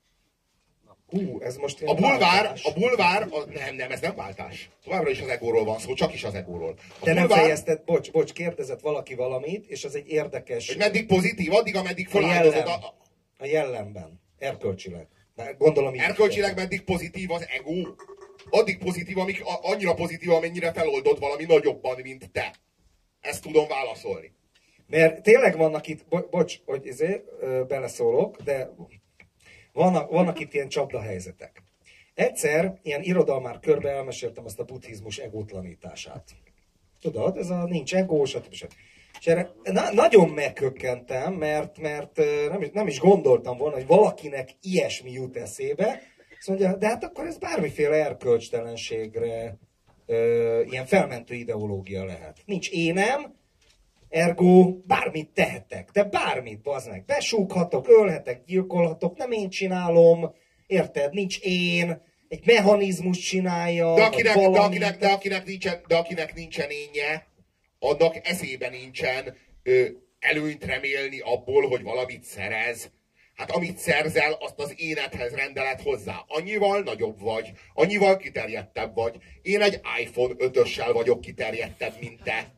Ez most A bulvár, nem, ez nem váltás. Továbbra is az egóról van szó, csak is az egóról. De nem fejezted, bocs, kérdezett valaki valamit, és az egy érdekes... Hogy meddig pozitív, addig, ameddig feláldozod a jellemben, erkölcsileg. Gondolom így. Erkölcsileg meddig pozitív az ego? Addig pozitív, annyira pozitív, amennyire feloldod valami nagyobban, mint te. Ezt tudom válaszolni. Mert tényleg vannak itt, bocs, hogy beleszólok, de vannak itt ilyen csapdahelyzetek. Egyszer ilyen irodalmár körbe elmeséltem azt a buddhizmus egótlanítását. Tudod, ez a nincs egó, stb. És erre nagyon meghökkentem, mert nem is gondoltam volna, hogy valakinek ilyesmi jut eszébe. Azt mondja, de hát akkor ez bármiféle erkölcstelenségre ilyen felmentő ideológia lehet. Nincs énem, ergo bármit tehetek, de bármit, bazd meg. Besúghatok, ölhetek, gyilkolhatok, nem én csinálom, érted? Nincs én, egy mechanizmus csinálja, de akinek nincsen énje, annak eszébe nincsen előnyt remélni abból, hogy valamit szerez. Hát amit szerzel, azt az énedhez rendeled hozzá. Annyival nagyobb vagy, annyival kiterjedtebb vagy. Én egy iPhone 5-össel vagyok kiterjedtebb, mint te.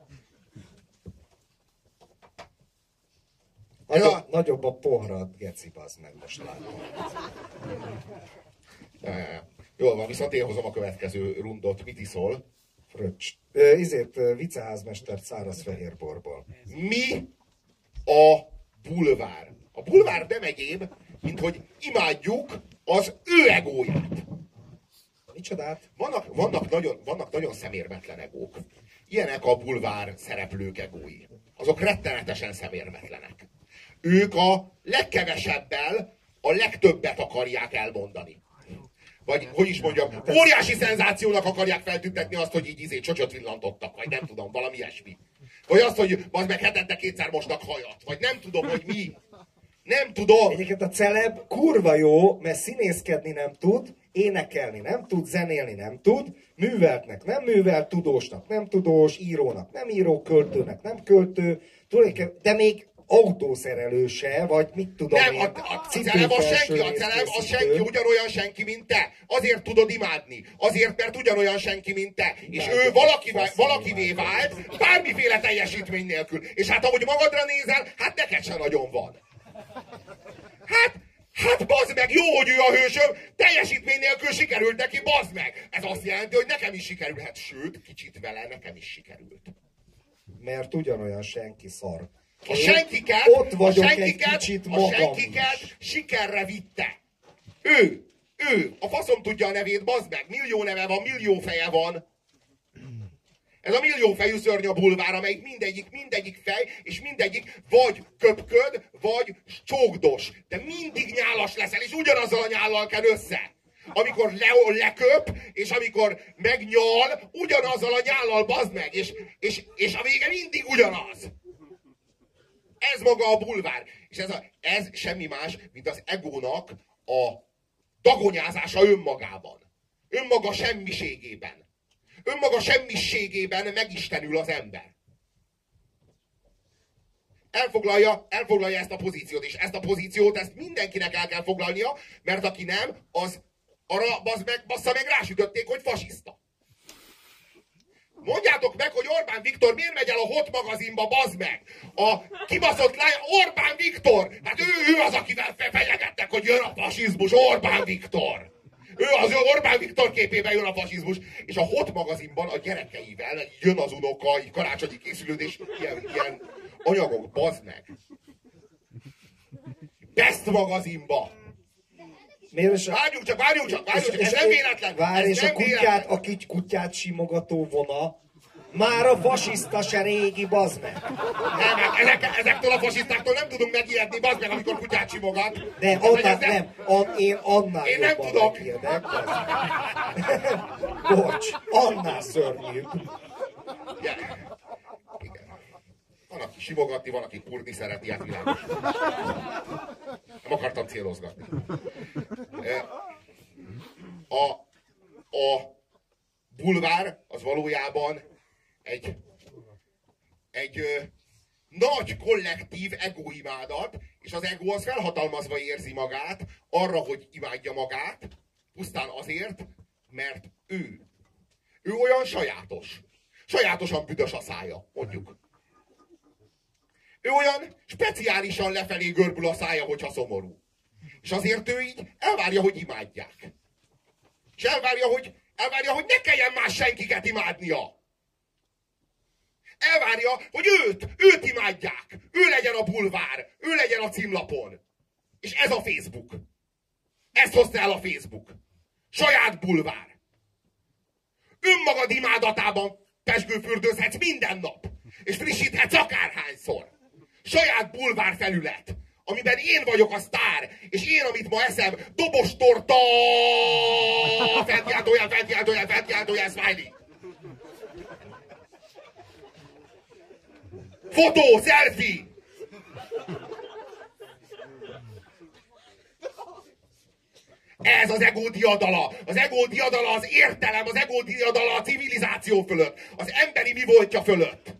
Nagyobb a pohrad, geci, bazd meg, most látom. Jól van, viszont én hozom a következő rundot. Mit iszol? Fröccs. Viceházmestert száraz fehérborból. Mi a bulvár? A bulvár nem egyéb, mint hogy imádjuk az ő egóját. Micsodát? Vannak nagyon szemérmetlen egók. Ilyenek a bulvár szereplők egói. Azok rettenetesen szemérmetlenek. Ők a legkevesebbel a legtöbbet akarják elmondani. Vagy, hogy is mondjam, óriási szenzációnak akarják feltüntetni azt, hogy így csocsot villantottak, vagy nem tudom, valami ilyesmi. Vagy azt, hogy az meg hetente kétszer mosnak hajat, vagy nem tudom, hogy mi. Nem tudom. Egyébként a celeb kurva jó, mert színészkedni nem tud, énekelni nem tud, zenélni nem tud, műveltnek nem művelt, tudósnak nem tudós, írónak nem író, költőnek nem költő, de még autószerelőse, vagy mit tudom nem, a celeb az senki, ugyanolyan senki, mint te. Azért tudod imádni. Azért, mert ugyanolyan senki, mint te. És ő valakivé vált, bármiféle teljesítmény nélkül. És hát ahogy magadra nézel, hát neked sem nagyon van. Hát bazd meg, jó, hogy ő a hősöm, teljesítmény nélkül sikerült neki, bazd meg. Ez azt jelenti, hogy nekem is sikerülhet, sőt, kicsit vele nekem is sikerült. Mert ugyanolyan senki szar. A senkiket sikerre vitte. Ő, a faszom tudja a nevét, bazd meg, millió neve van, millió feje van. Ez a milliófejű szörny a bulvár, amelyik mindegyik fej, és mindegyik vagy köpköd, vagy csókdos. De mindig nyálas leszel, és ugyanazzal a nyállal kell össze. Amikor leköp, és amikor megnyal, ugyanazzal a nyállal, bazd meg, és a vége mindig ugyanaz. Ez maga a bulvár. És ez semmi más, mint az egónak a dagonyázása önmagában. Önmaga semmiségében. Önmaga semmiségében megistenül az ember. Elfoglalja ezt a pozíciót, és ezt a pozíciót, ezt mindenkinek el kell foglalnia, mert aki nem, az arra bassza meg rásütötték, hogy fasiszta. Mondjátok meg, hogy Orbán Viktor miért megy el a Hot magazinba, bazd meg! A kibaszott lány Orbán Viktor! Hát ő az, akivel fenyegettek, hogy jön a fasizmus, Orbán Viktor! Ő az Orbán Viktor képében jön a fasizmus, és a Hot magazinban a gyerekeivel jön az unoka, így karácsonyi készülődés, ilyen anyagok, bazd meg! Best magazinba! Várjunk csak, ez nem véletlen! Várj, és a kutyát simogató vona, Már a fasiszta se régi, bazd meg. Ezektől a fasisztáktól nem tudunk megijedni, bazd meg, amikor kutyát simogat. De annál nem, én annál Én nem jobban tudok. megijedek, bazd meg. Bocs, annál szörnyűbb. Igen. Igen. Van, aki simogatni, van, aki kurni szereti, hát világos. Nem akartam célozgatni. A bulvár az valójában egy nagy kollektív egóimádat, és az egó az felhatalmazva érzi magát arra, hogy imádja magát, pusztán azért, mert ő olyan sajátos. Sajátosan büdös a szája, mondjuk. Ő olyan speciálisan lefelé görbül a szája, hogyha szomorú. És azért ő így elvárja, hogy imádják. És elvárja, hogy ne kelljen más senkiket imádnia. Elvárja, hogy őt imádják. Ő legyen a bulvár, ő legyen a címlapon. És ez a Facebook. Ezt hozta el a Facebook. Saját bulvár. Önmagad imádatában pezsgőfürdőzhetsz minden nap. És frissíthetsz akárhányszor. Saját bulvár felület, amiben én vagyok a sztár, és én, amit ma eszem, dobos torta, fentjeltójel, smiley. Fotó, selfie. Ez az ego diadala. Az ego diadala az értelem, az ego diadala a civilizáció fölött, az emberi mi voltja fölött.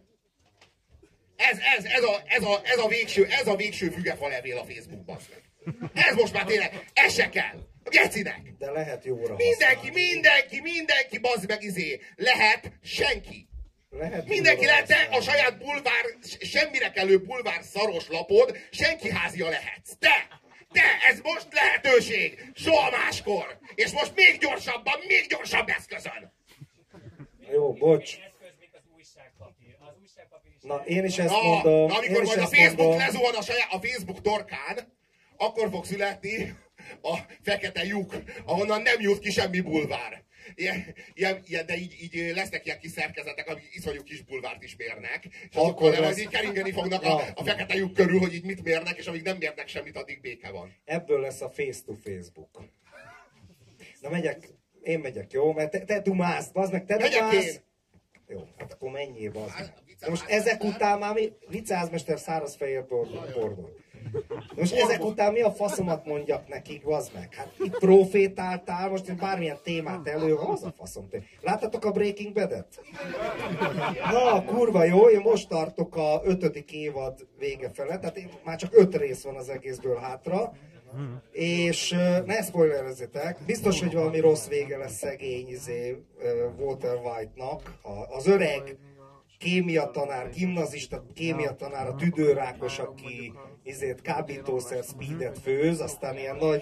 Ez a végső fügefa levél a Facebookban. Ez most már tényleg, ez se kell. A gecinek. De lehet jóra Mindenki, bazd meg lehet senki. Mindenki jóra lehet, te használni. a saját bulvár, semmire kellő bulvár szaros lapod, senki házia lehetsz. Te, ez most lehetőség. Soha máskor. És most még gyorsabban, még gyorsabb eszközön. Jó, bocs. Eszköz, mint az újságpapír. Az újságpapír is. Na, én is ezt mondom. Na, amikor én is majd a ezt Facebook mondom. lezuhan a Facebook torkán, akkor fog születni a fekete lyuk, ahonnan nem jut ki semmi bulvár. De így lesznek ilyen kis szerkezetek, amik iszonyú kis bulvárt is mérnek, és akkor lesz. majd így keringeni fognak Na. a fekete lyuk körül, hogy így mit mérnek, és amíg nem mérnek semmit, addig béke van. Ebből lesz a face-to-Facebook. Na én megyek, jó? Mert te dumálsz, bazd meg, te Megyek dumálsz. én. Jó, hát akkor menjél, bazd meg. Hát, De most ezek után már mi? Viccázmester szárazfehér bordon. Most ezek után mi a faszomat mondjak nekik, bazd meg? Hát itt profétáltál, most én bármilyen témát az a faszom te. Láttatok a Breaking Bad-et? Na, kurva jó, én most tartok a 5. évad vége fele, tehát már csak 5 rész van az egészből hátra. És ne spoilerezzetek, biztos, hogy valami rossz vége lesz szegény Walter White-nak, az öreg kémiatanár, gimnazista kémiatanár, a tüdőrákos, aki kábítószer speedet főz, aztán ilyen nagy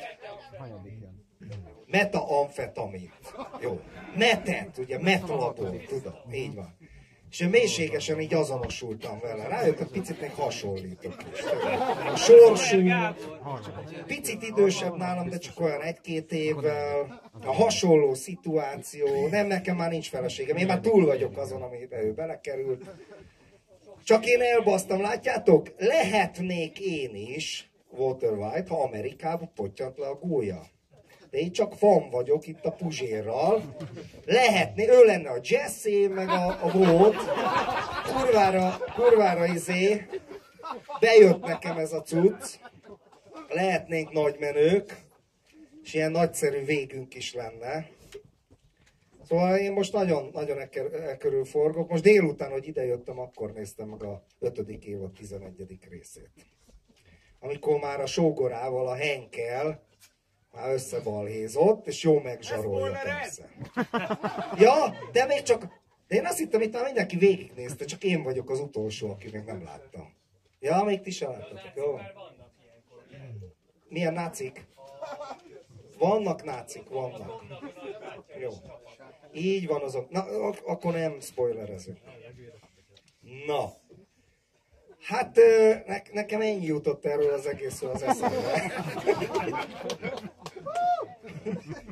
metaamfetamint. Jó. Metet, ugye metlabor, tudom, így van. És én mélységesen így azonosultam vele. Rájöttem, picit még hasonlítok is. A sorsú, picit idősebb nálam, de csak olyan 1-2 évvel. A hasonló szituáció. Nem, nekem már nincs feleségem. Én már túl vagyok azon, amiben ő belekerült. Csak én elbasztam, látjátok? Lehetnék én is, Walter White, ha Amerikába pottyant le a gólya. De én csak fan vagyok itt a Puzsérral. Lehetné, ő lenne a Jesse, meg a Volt. Kurvára bejött nekem ez a cucc. Lehetnénk nagymenők, és ilyen nagyszerű végünk is lenne. Szóval én most nagyon körül forgok. Most délután, hogy idejöttem, akkor néztem meg a 5. évad 11. részét. Amikor már a sógorával, a Henkel már összebalhézott, és jó megzsarolja persze. Ja, de még csak... De én azt hittem, itt már mindenki végignézte, csak én vagyok az utolsó, aki még nem látta. Ja, még ti sem láttatok, jó? Milyen nácik? Vannak nácik, vannak. Jó. Így van azok. Na, akkor nem spoilerezünk. Na. Hát nekem ennyi jutott erről az egészről az eszembe.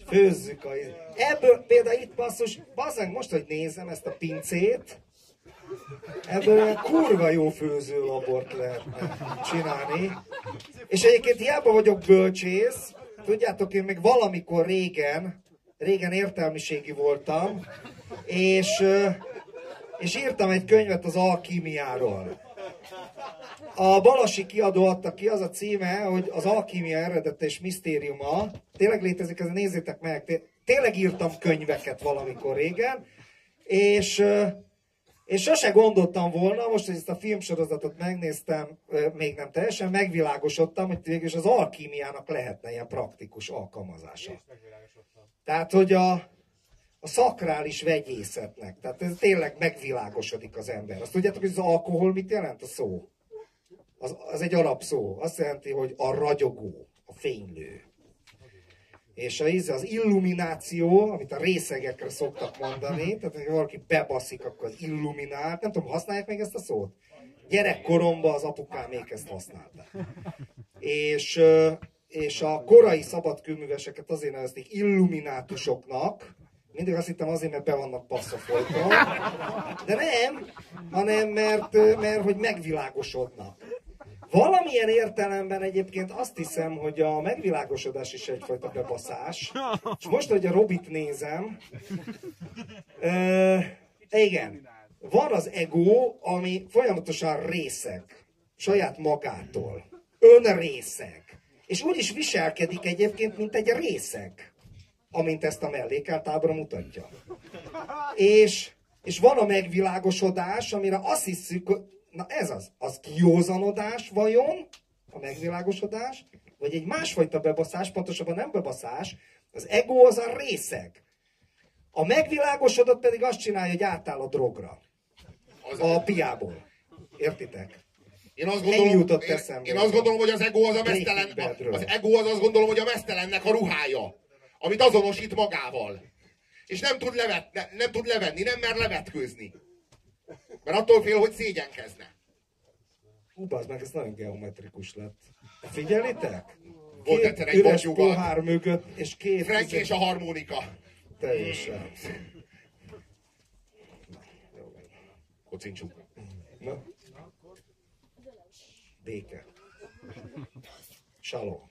Főzzük a... Ebből például itt basszeg, most, hogy nézem ezt a pincét, ebből olyan kurva jó főzőlabort lehetne csinálni. És egyébként hiába vagyok bölcsész, tudjátok, én még valamikor régen értelmiségi voltam, és írtam egy könyvet az alkímiáról. A Balasi kiadó adta ki, az a címe, hogy az alkímia eredete és misztériuma. Tényleg létezik, ezzel nézzétek meg. Tényleg írtam könyveket valamikor régen, és sose gondoltam volna, most, hogy ezt a filmsorozatot megnéztem, még nem teljesen, megvilágosodtam, hogy végülis az alkímiának lehetne ilyen praktikus alkalmazása. Tehát, hogy a szakrális vegyészetnek, tehát ez tényleg megvilágosodik az ember. Azt tudjátok, hogy az alkohol mit jelent a szó? Az egy arab szó. Azt jelenti, hogy a ragyogó, a fénylő. És az illumináció, amit a részegekre szoktak mondani, tehát ha valaki bebaszik, akkor az illuminált. Nem tudom, használják még ezt a szót? Gyerekkoromban az apukám még ezt használták. És a korai szabadkőműveseket azért nevezték illuminátusoknak. Mindig azt hittem azért, mert be vannak passza folyton. De nem, hanem mert hogy megvilágosodnak. Valamilyen értelemben egyébként azt hiszem, hogy a megvilágosodás is egyfajta bebaszás. És most, hogy a Robit nézem, igen, van az ego, ami folyamatosan részeg, saját magától, önrészeg. És úgy is viselkedik egyébként, mint egy részeg, amint ezt a mellékelt ábra mutatja. És van a megvilágosodás, amire azt hiszük, hogy na ez az kiózanodás vajon, a megvilágosodás, vagy egy másfajta bebaszás, pontosabban nem bebaszás, az ego az a részeg. A megvilágosodott pedig azt csinálja, hogy átáll a drogra. A piából. Értitek? Én azt gondolom, hogy az ego az a mesztelen, az ego az azt gondolom, hogy a mesztelennek a ruhája, amit azonosít magával. És nem tud levenni, nem mer levetkőzni. Mert attól fél, hogy szégyenkezne. Bazd meg, ez nagyon geometrikus lett. Figyelitek? Volt egyszer egy üres pohár mögött, és két... Frank és a harmonika. Teljesen. Kocincsuk. Na. Béke. Saló.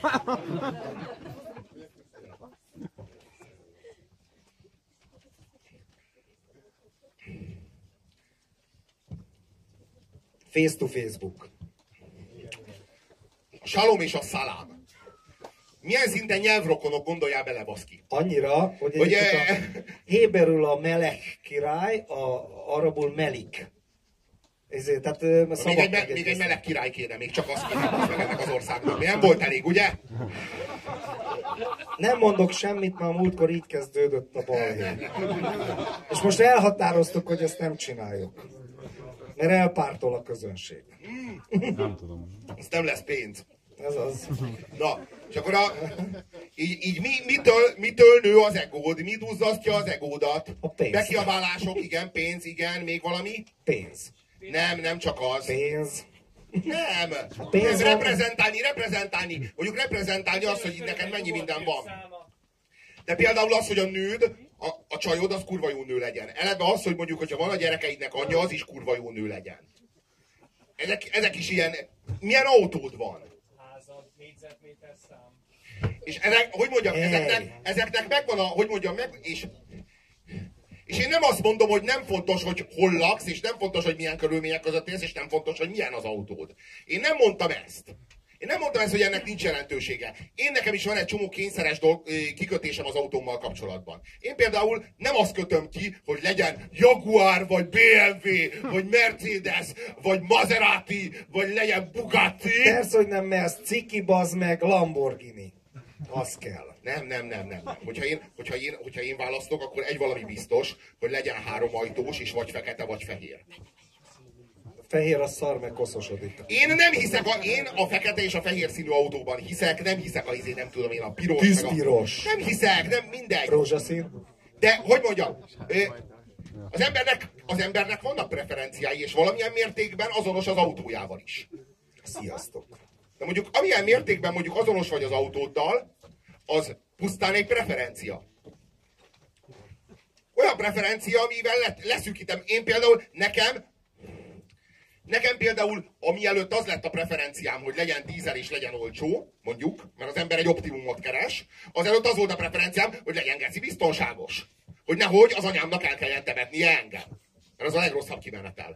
Face to Facebook. A salom és a szalám. Milyen szinten nyelvrokonok, gondoljál bele, baszki. Annyira, hogy a héberül a Melech király, a arabul Melik. Ezért, tehát, még egy meleg király kéne, még csak azt kéne meg ennek az országnak. Nem volt elég, ugye? Nem mondok semmit, mert a múltkor így kezdődött a balhé. És most elhatároztuk, hogy ezt nem csináljuk. Mert elpártol a közönség. Nem tudom. Ez nem lesz pénz. Ez az. Na, és akkor így mitől nő az egód? Mi duzzasztja az egódat? A pénz. Bekiabálások, igen, pénz, igen, még valami? Pénz. Nem csak az. Pénz. Nem. Pénz Reprezentálni. Mondjuk reprezentálni azt, hogy neked mennyi minden van. De például az, hogy a nőd, a csajod, az kurva jó nő legyen. Eleve az, hogy mondjuk, hogyha van a gyerekeidnek anyja, az is kurva jó nő legyen. Ezek is ilyen... Milyen autód van? Házad, négyzetméter szám. És hogy mondjam, ezeknek megvan a... Hogy mondjam, és én nem azt mondom, hogy nem fontos, hogy hol laksz, és nem fontos, hogy milyen körülmények között élsz, és nem fontos, hogy milyen az autód. Én nem mondtam ezt. Én nem mondtam ezt, hogy ennek nincs jelentősége. Nekem is van egy csomó kényszeres kikötésem az autómmal kapcsolatban. Én például nem azt kötöm ki, hogy legyen Jaguar, vagy BMW, vagy Mercedes, vagy Maserati, vagy legyen Bugatti. Persze, hogy nem, mert ez ciki, bazd meg, Lamborghini. Az kell. Nem. Hogyha én választok, akkor egy valami biztos, hogy legyen 3 ajtós, és vagy fekete, vagy fehér. Fehér a szar, meg koszosodik. Én nem hiszek, én a fekete és a fehér színű autóban hiszek, nem hiszek nem tudom én, a piros. Tűzpiros. Nem hiszek, nem mindegy. Rózsaszín. De, hogy mondjam, az embernek vannak preferenciái, és valamilyen mértékben azonos az autójával is. Sziasztok. De mondjuk, amilyen mértékben mondjuk azonos vagy az autóddal, az Pusztán egy preferencia. Olyan preferencia, amivel leszűkítem. Én például, nekem például, ami előtt az lett a preferenciám, hogy legyen dízel és legyen olcsó, mondjuk, mert az ember egy optimumot keres, azelőtt az volt a preferenciám, hogy legyen geci biztonságos. Hogy nehogy az anyámnak el kelljen temetnie engem. Mert az a legrosszabb kimenetel.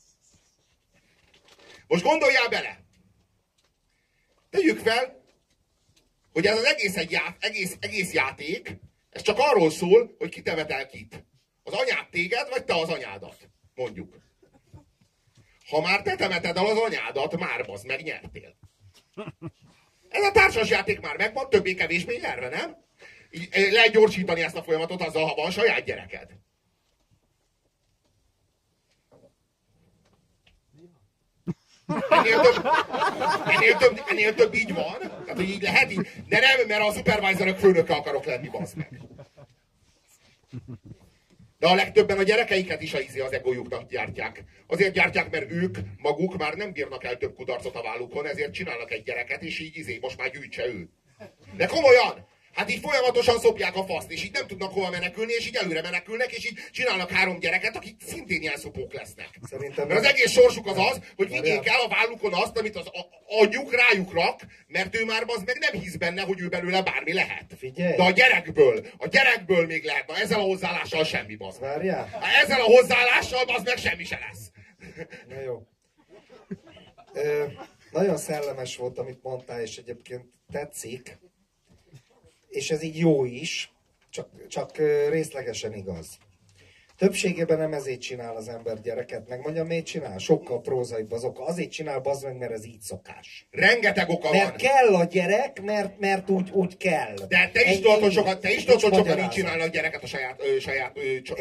Most gondoljál bele! Tegyük fel, hogy ez az egész játék, ez csak arról szól, hogy ki temetel kit. Az anyád téged, vagy te az anyádat. Mondjuk. Ha már te temeted el az anyádat, már bazd meg, nyertél. Ez a társasjáték már megvan, többé-kevésbé erre, nem? Így lehet gyorsítani ezt a folyamatot azzal, ha van saját gyereked. Ennél több így van. Tehát, hogy így lehet így. De nem, mert a szupervájzerök főnöke akarok lenni, bazd meg. De a legtöbben a gyerekeiket is az egójuknak gyártják. Azért gyártják, mert ők maguk már nem bírnak el több kudarcot a vállukon, ezért csinálnak egy gyereket, és így most már gyűjtse ő. De komolyan! Hát így folyamatosan szopják a faszt, és így nem tudnak hova menekülni, és így előre menekülnek, és így csinálnak 3 gyereket, akik szintén ilyen szopók lesznek. Szerintem mert az egész sorsuk az, hogy vigyék el a vállukon azt, amit az anyjuk rájuk rak, mert ő már az meg nem hisz benne, hogy ő belőle bármi lehet. Figyelj. De a gyerekből még lehet. Na ezzel a hozzáállással semmi, bazd. Várjál. Ezzel a hozzáállással bazd meg semmi se lesz. Na jó. Nagyon szellemes volt, amit mondtál, és egyébként tetszik. És ez így jó is, csak részlegesen igaz. Többségében nem ezért csinál az ember gyereket, megmondjam, miért csinál? Sokkal prózaibb az oka. Azért csinál, bazd meg, mert ez így szokás. Rengeteg oka van. Mert kell a gyerek, mert úgy kell. De te is tudod, hogy sokan így csinálnak gyereket a saját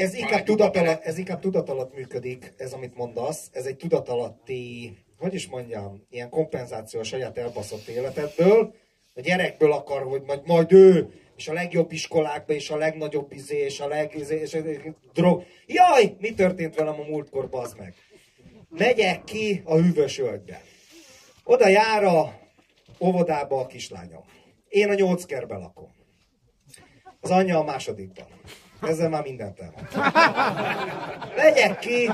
ez inkább tudat alatt működik, ez amit mondasz. Ez egy tudatalatti, hogy is mondjam, ilyen kompenzáció a saját elbaszott életedből. A gyerekből akar, hogy majd ő, és a legjobb iskolákba, és a legnagyobb és a drog. Jaj, mi történt velem a múltkor, bazd meg? Megyek ki a hűvös völgybe. Oda jár a óvodába a kislányom. Én a 8 kerbe lakom. Az anyja a másodikban. Ezzel már mindent elmondtam. Megyek ki,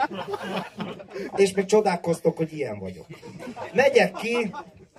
és még csodálkoztok, hogy ilyen vagyok. Megyek ki,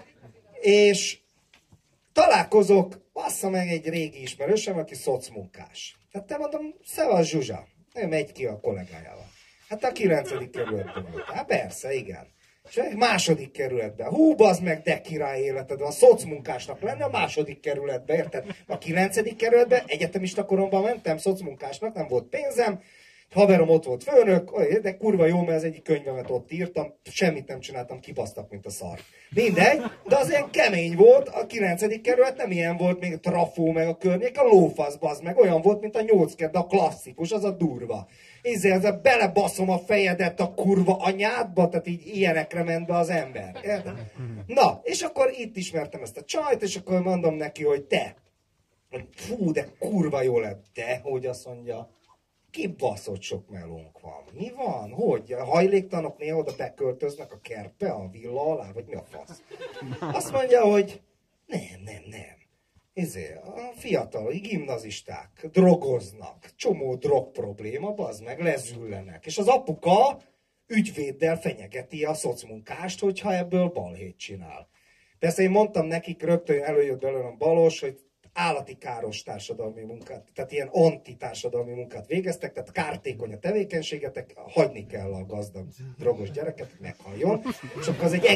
és találkozok, bassza meg egy régi ismerősem, aki szocmunkás. Tehát te mondom, szevasz Zsuzsa. Ő megy ki a kollégájával. Hát a 9. kerületben volt. Hát persze, igen. És a 2. kerületben. Hú, bazd meg, de király életed van. Szocmunkásnak lenne a 2. kerületben, érted? A 9. kerületben egyetemista koromban mentem szocmunkásnak, nem volt pénzem. Haverom ott volt főnök, de kurva jó, mert az egyik könyvemet ott írtam, semmit nem csináltam, kibasztak, mint a szar. Mindegy, de az ilyen kemény volt, a 9. kerület nem ilyen volt, még a trafó, meg a környék, a lófasz, bazd meg, olyan volt, mint a 8 de a klasszikus, az a durva. Ezzel belebaszom a fejedet a kurva anyádba, tehát így ilyenekre ment be az ember. Érted? Na, és akkor itt ismertem ezt a csajt, és akkor mondom neki, hogy te, fú, de kurva jó lett, de, hogy azt mondja, kibaszott sok melónk van. Mi van? Hogy? A hajléktalanok néha oda beköltöznek a kertbe, a villa alá, vagy mi a fasz? Azt mondja, hogy nem. A fiatal gimnazisták drogoznak, csomó drog probléma, bazd meg, lezüllenek. És az apuka ügyvéddel fenyegeti a szocmunkást, hogyha ebből balhét csinál. Persze én mondtam nekik, rögtön előjött belőlem Balos, hogy állati káros társadalmi munkát, tehát ilyen antitársadalmi munkát végeztek, tehát kártékony a tevékenységetek, hagyni kell a gazdag, drogos gyereket, hogy meghalljon, és akkor az egy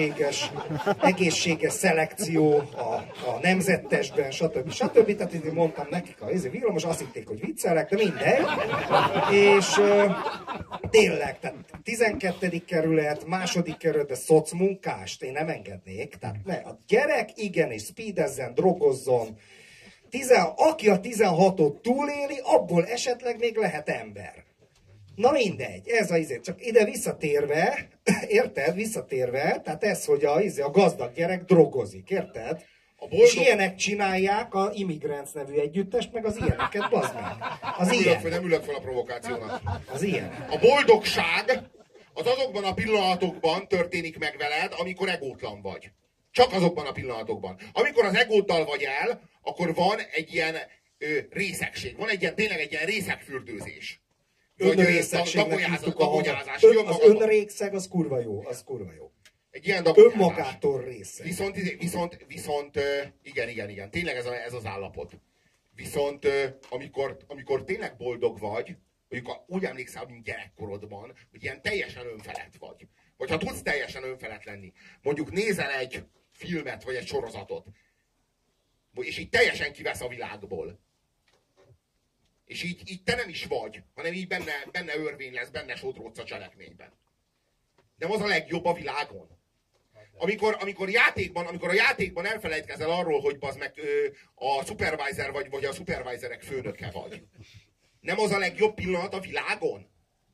egészséges szelekció a nemzettestben, stb. Tehát így mondtam nekik a villamos, azt hitték, hogy viccelek, de mindegy. És tényleg, tehát 12. kerület, 2. kerületben szocmunkást én nem engednék, tehát ne, a gyerek igenis speedezzen, drogozzon, aki a 16-ot túléli, abból esetleg még lehet ember. Na mindegy, ez a csak ide visszatérve, érted, visszatérve, tehát ez, hogy a gazdag gyerek drogozik, érted? És ilyenek csinálják a Immigrants nevű együttest, meg az ilyeneket, bazd meg. Nem ülök fel a provokációnak. Az ilyen. A boldogság az azokban a pillanatokban történik meg veled, amikor egótlan vagy. Csak azokban a pillanatokban. Amikor az egóddal vagy el, akkor van egy ilyen részegség, van egy ilyen, tényleg egy ilyen részegfürdőzés. Önrészegségnek hívtuk a dagonyázás. az önrészeg, az kurva jó, az kurva jó. Egy ilyen dagonyázás. Önmagától részeg. Viszont igen, tényleg ez az állapot. Viszont amikor tényleg boldog vagy, mondjuk úgy emlékszel, mint gyerekkorodban, hogy ilyen teljesen önfelett vagy. Vagy ha tudsz teljesen önfelett lenni, mondjuk nézel egy filmet, vagy egy sorozatot, és így teljesen kivesz a világból. És így te nem is vagy, hanem így benne örvény lesz, benne sodródsz a cselekményben. Nem az a legjobb a világon. Amikor a játékban elfelejtkezel arról, hogy bazd meg a supervisor vagy a supervisorek főnöke vagy. Nem az a legjobb pillanat a világon?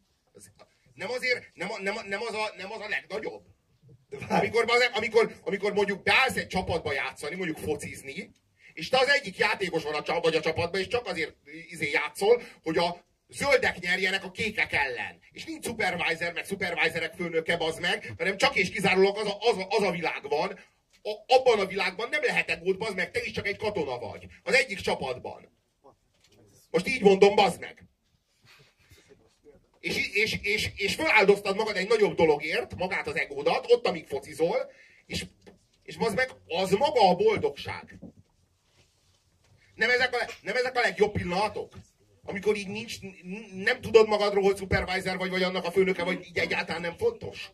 Nem az a legnagyobb? Amikor mondjuk beállsz egy csapatba játszani, mondjuk focizni, és te az egyik játékos van vagy a csapatban, és csak azért játszol, hogy a zöldek nyerjenek a kékek ellen. És nincs supervisor, meg supervisorek főnöke, bazd meg, hanem csak és kizárólag az a világ van. Abban a világban nem lehet egód, bazd meg, te is csak egy katona vagy. Az egyik csapatban. Most így mondom, bazd meg. És feláldoztad magad egy nagyobb dologért, magát az egódat, ott, amíg focizol, és bazd meg, az maga a boldogság. Nem ezek a legjobb pillanatok? Amikor így nem tudod magadról, hogy supervisor vagy annak a főnöke, vagy így egyáltalán nem fontos?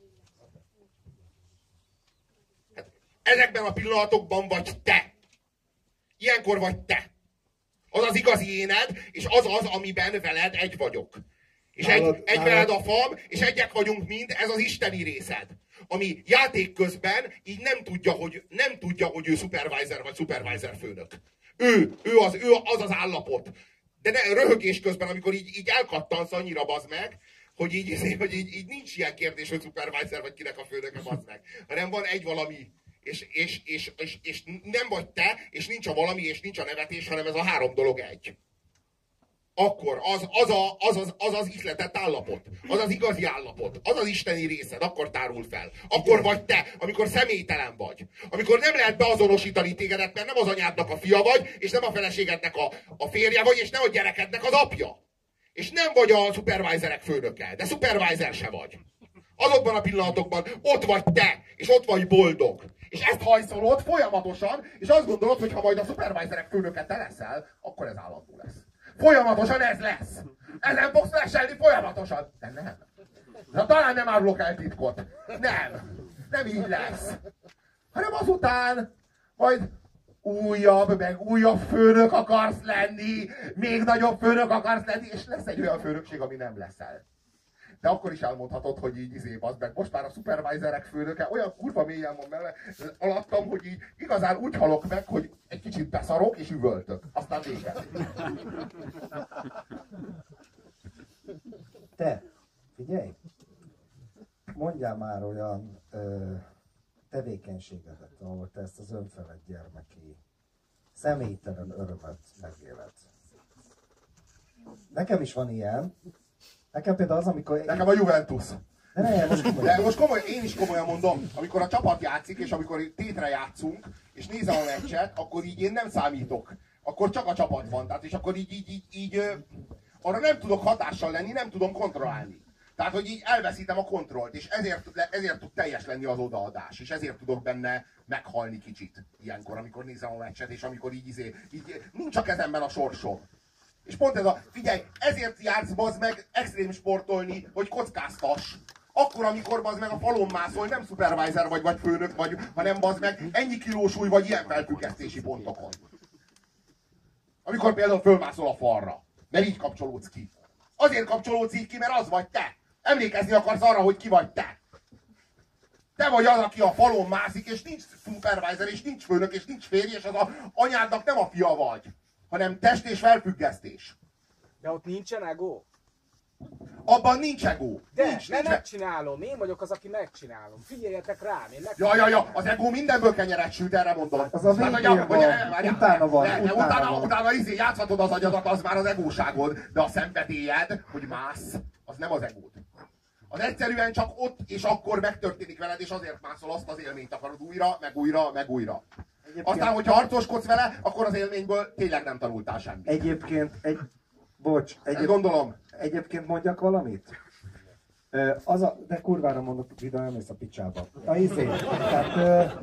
Hát, ezekben a pillanatokban vagy te. Ilyenkor vagy te. Az az igazi éned, és az, amiben veled egy vagyok. És egy veled a fam, és egyek vagyunk mind, ez az isteni részed. Ami játék közben így nem tudja, hogy ő supervisor vagy supervisor főnök. Ő az állapot. De röhögés közben, amikor így elkattansz annyira, bazd meg, hogy így nincs ilyen kérdés, hogy supervisor vagy kinek a főnöke, bazd meg. Hanem van egy valami, és nem vagy te, és nincs a valami, és nincs a nevetés, hanem ez a három dolog egy. Akkor az ihletett állapot, az az igazi állapot, az az isteni részed, akkor tárul fel. Akkor vagy te, amikor személytelen vagy. Amikor nem lehet beazonosítani tégedet, mert nem az anyádnak a fia vagy, és nem a feleségednek a férje vagy, és nem a gyerekednek az apja. És nem vagy a supervisorek főnöke, de supervisor se vagy. Azokban a pillanatokban ott vagy te, és ott vagy boldog. És ezt hajszolod folyamatosan, és azt gondolod, hogy ha majd a supervisorek főnöke te leszel, akkor ez állandó lesz. Folyamatosan ez lesz. Ezen fogsz leselni folyamatosan. De nem. Na, talán nem árulok el titkot. Nem így lesz. Hanem azután majd újabb főnök akarsz lenni, még nagyobb főnök akarsz lenni, és lesz egy olyan főnökség, ami nem leszel. De akkor is elmondhatod, hogy így bazd meg. Most már a supervisorek főnöke olyan kurva mélyen van alattam, hogy így igazán úgy halok meg, hogy egy kicsit beszarok és üvöltök. Aztán vége. Te, figyelj! Mondjál már olyan tevékenységedet, ahol te ezt az önfelett gyermeki személytelen örömet megéled. Nekem is van ilyen. Nekem például az, amikor... Nekem a Juventus. De most komolyan, én is komolyan mondom, amikor a csapat játszik, és amikor tétre játszunk, és nézem a meccset, akkor így én nem számítok. Akkor csak a csapat van. Tehát, és akkor így arra nem tudok hatással lenni, nem tudom kontrollálni. Tehát, hogy így elveszítem a kontrollt, és ezért tud teljes lenni az odaadás, és ezért tudok benne meghalni kicsit ilyenkor, amikor nézem a meccset, és amikor így nincs a kezemben a sorsom. És pont ez figyelj, ezért jársz, bazd meg, extrém sportolni, hogy kockáztass. Akkor, amikor bazd meg a falon mászol, nem supervisor vagy főnök vagy, hanem bazd meg ennyi kilósúly vagy ilyen felfüggesztési pontokon. Amikor például fölmászol a falra, mert így kapcsolódsz ki. Azért kapcsolódsz így ki, mert az vagy te. Emlékezni akarsz arra, hogy ki vagy te. Te vagy az, aki a falon mászik, és nincs supervisor, és nincs főnök, és nincs férj, és az anyádnak nem a fia vagy, hanem test és felfüggesztés. De ott nincsen ego? Abban nincs ego. De, nincs. megcsinálom. Én vagyok az, aki megcsinálom. Figyeljetek rám, én Ja, az ego mindenből kenyeret süt, erre mondom. Az a végén van, utána van. Utána játszhatod az agyadat, az már az egóságod, de a szenvedélyed, hogy mász, az nem az egód. Az egyszerűen csak ott és akkor megtörténik veled, és azért mászol, azt az élményt akarod újra, meg újra, meg újra. Aztán, hogyha harcoskodsz vele, akkor az élményből tényleg nem tanultál semmit. Egyébként, Ezt gondolom. egyébként mondjak valamit? De kurvára mondok, Vida, nem mész a picsába. Tehát,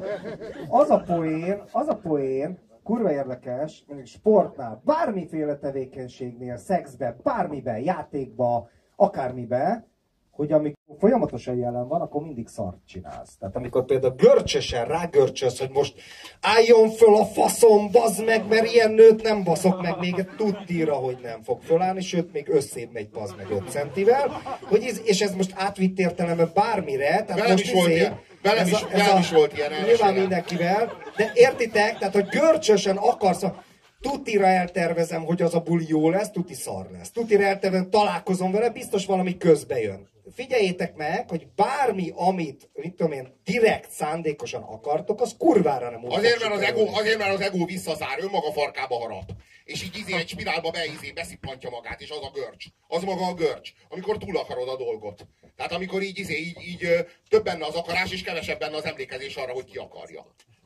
az a poén, kurva érdekes, mondjuk sportnál, bármiféle tevékenységnél, szexben, bármiben, játékban, akármiben, hogy amikor folyamatosan jelen van, akkor mindig szart csinálsz. Tehát amikor például görcsösen rágörcsölsz, hogy most álljon föl a faszom, bazd meg, mert ilyen nőt nem baszok meg, még tudtira, hogy nem fog fölállni, sőt, még összébb megy, bazd meg 5 centivel, és ez most átvitt értelemben bármire, tehát Velem most is volt ilyen. Velem is volt ilyen. Nyilván mindenkivel, de értitek, tehát hogy görcsösen akarsz, tutira eltervezem, hogy az a buli jó lesz, tuti szar lesz. Tutira eltervezem, találkozom vele, biztos valami közbe jön. Figyeljétek meg, hogy bármi, amit, mit tudom én, direkt szándékosan akartok, az kurvára nem úgy. Azért, mert az ego visszazár, önmaga farkába harap. És így egy spirálba beszippantja magát, és az a görcs. Az maga a görcs, amikor túl akarod a dolgot. Tehát amikor így több benne az akarás, és kevesebb benne az emlékezés arra, hogy ki akarja.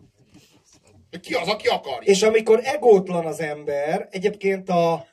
Ki az, aki akarja? És amikor egótlan az ember, egyébként a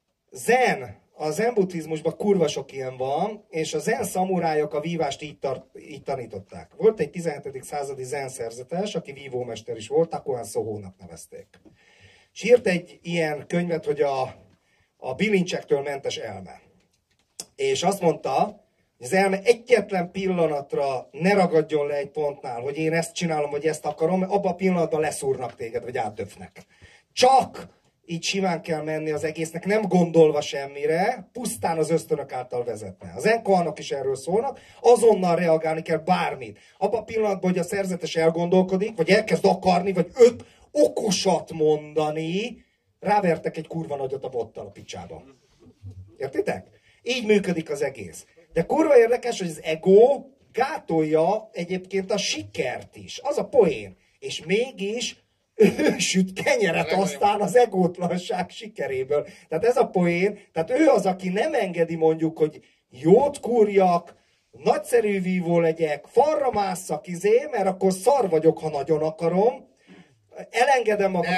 zen buddhizmusban kurva sok ilyen van, és a zen szamurájok a vívást így tanították. Volt egy 17. századi zen szerzetes, aki vívómester is volt, Takuan Sohónak nevezték. És írt egy ilyen könyvet, hogy a bilincsektől mentes elme. És azt mondta, hogy az elme egyetlen pillanatra ne ragadjon le egy pontnál, hogy én ezt csinálom, vagy ezt akarom, mert abban a pillanatban leszúrnak téged, vagy átdöfnek. Csak így simán kell menni az egésznek, nem gondolva semmire, pusztán az ösztönök által vezetne. Az enkoanok is erről szólnak, azonnal reagálni kell bármit. Abban a pillanatban, hogy a szerzetes elgondolkodik, vagy elkezd akarni, vagy 5 okosat mondani, rávertek egy kurva nagyot a bottal a picsába. Értitek? Így működik az egész. De kurva érdekes, hogy az ego gátolja egyébként a sikert is. Az a poén. És mégis ő süt kenyeret aztán az egótlanság sikeréből. Tehát ez a poén, tehát ő az, aki nem engedi mondjuk, hogy jót kúrjak, nagyszerű vívó legyek, falra másszak mert akkor szar vagyok, ha nagyon akarom, elengedem magam,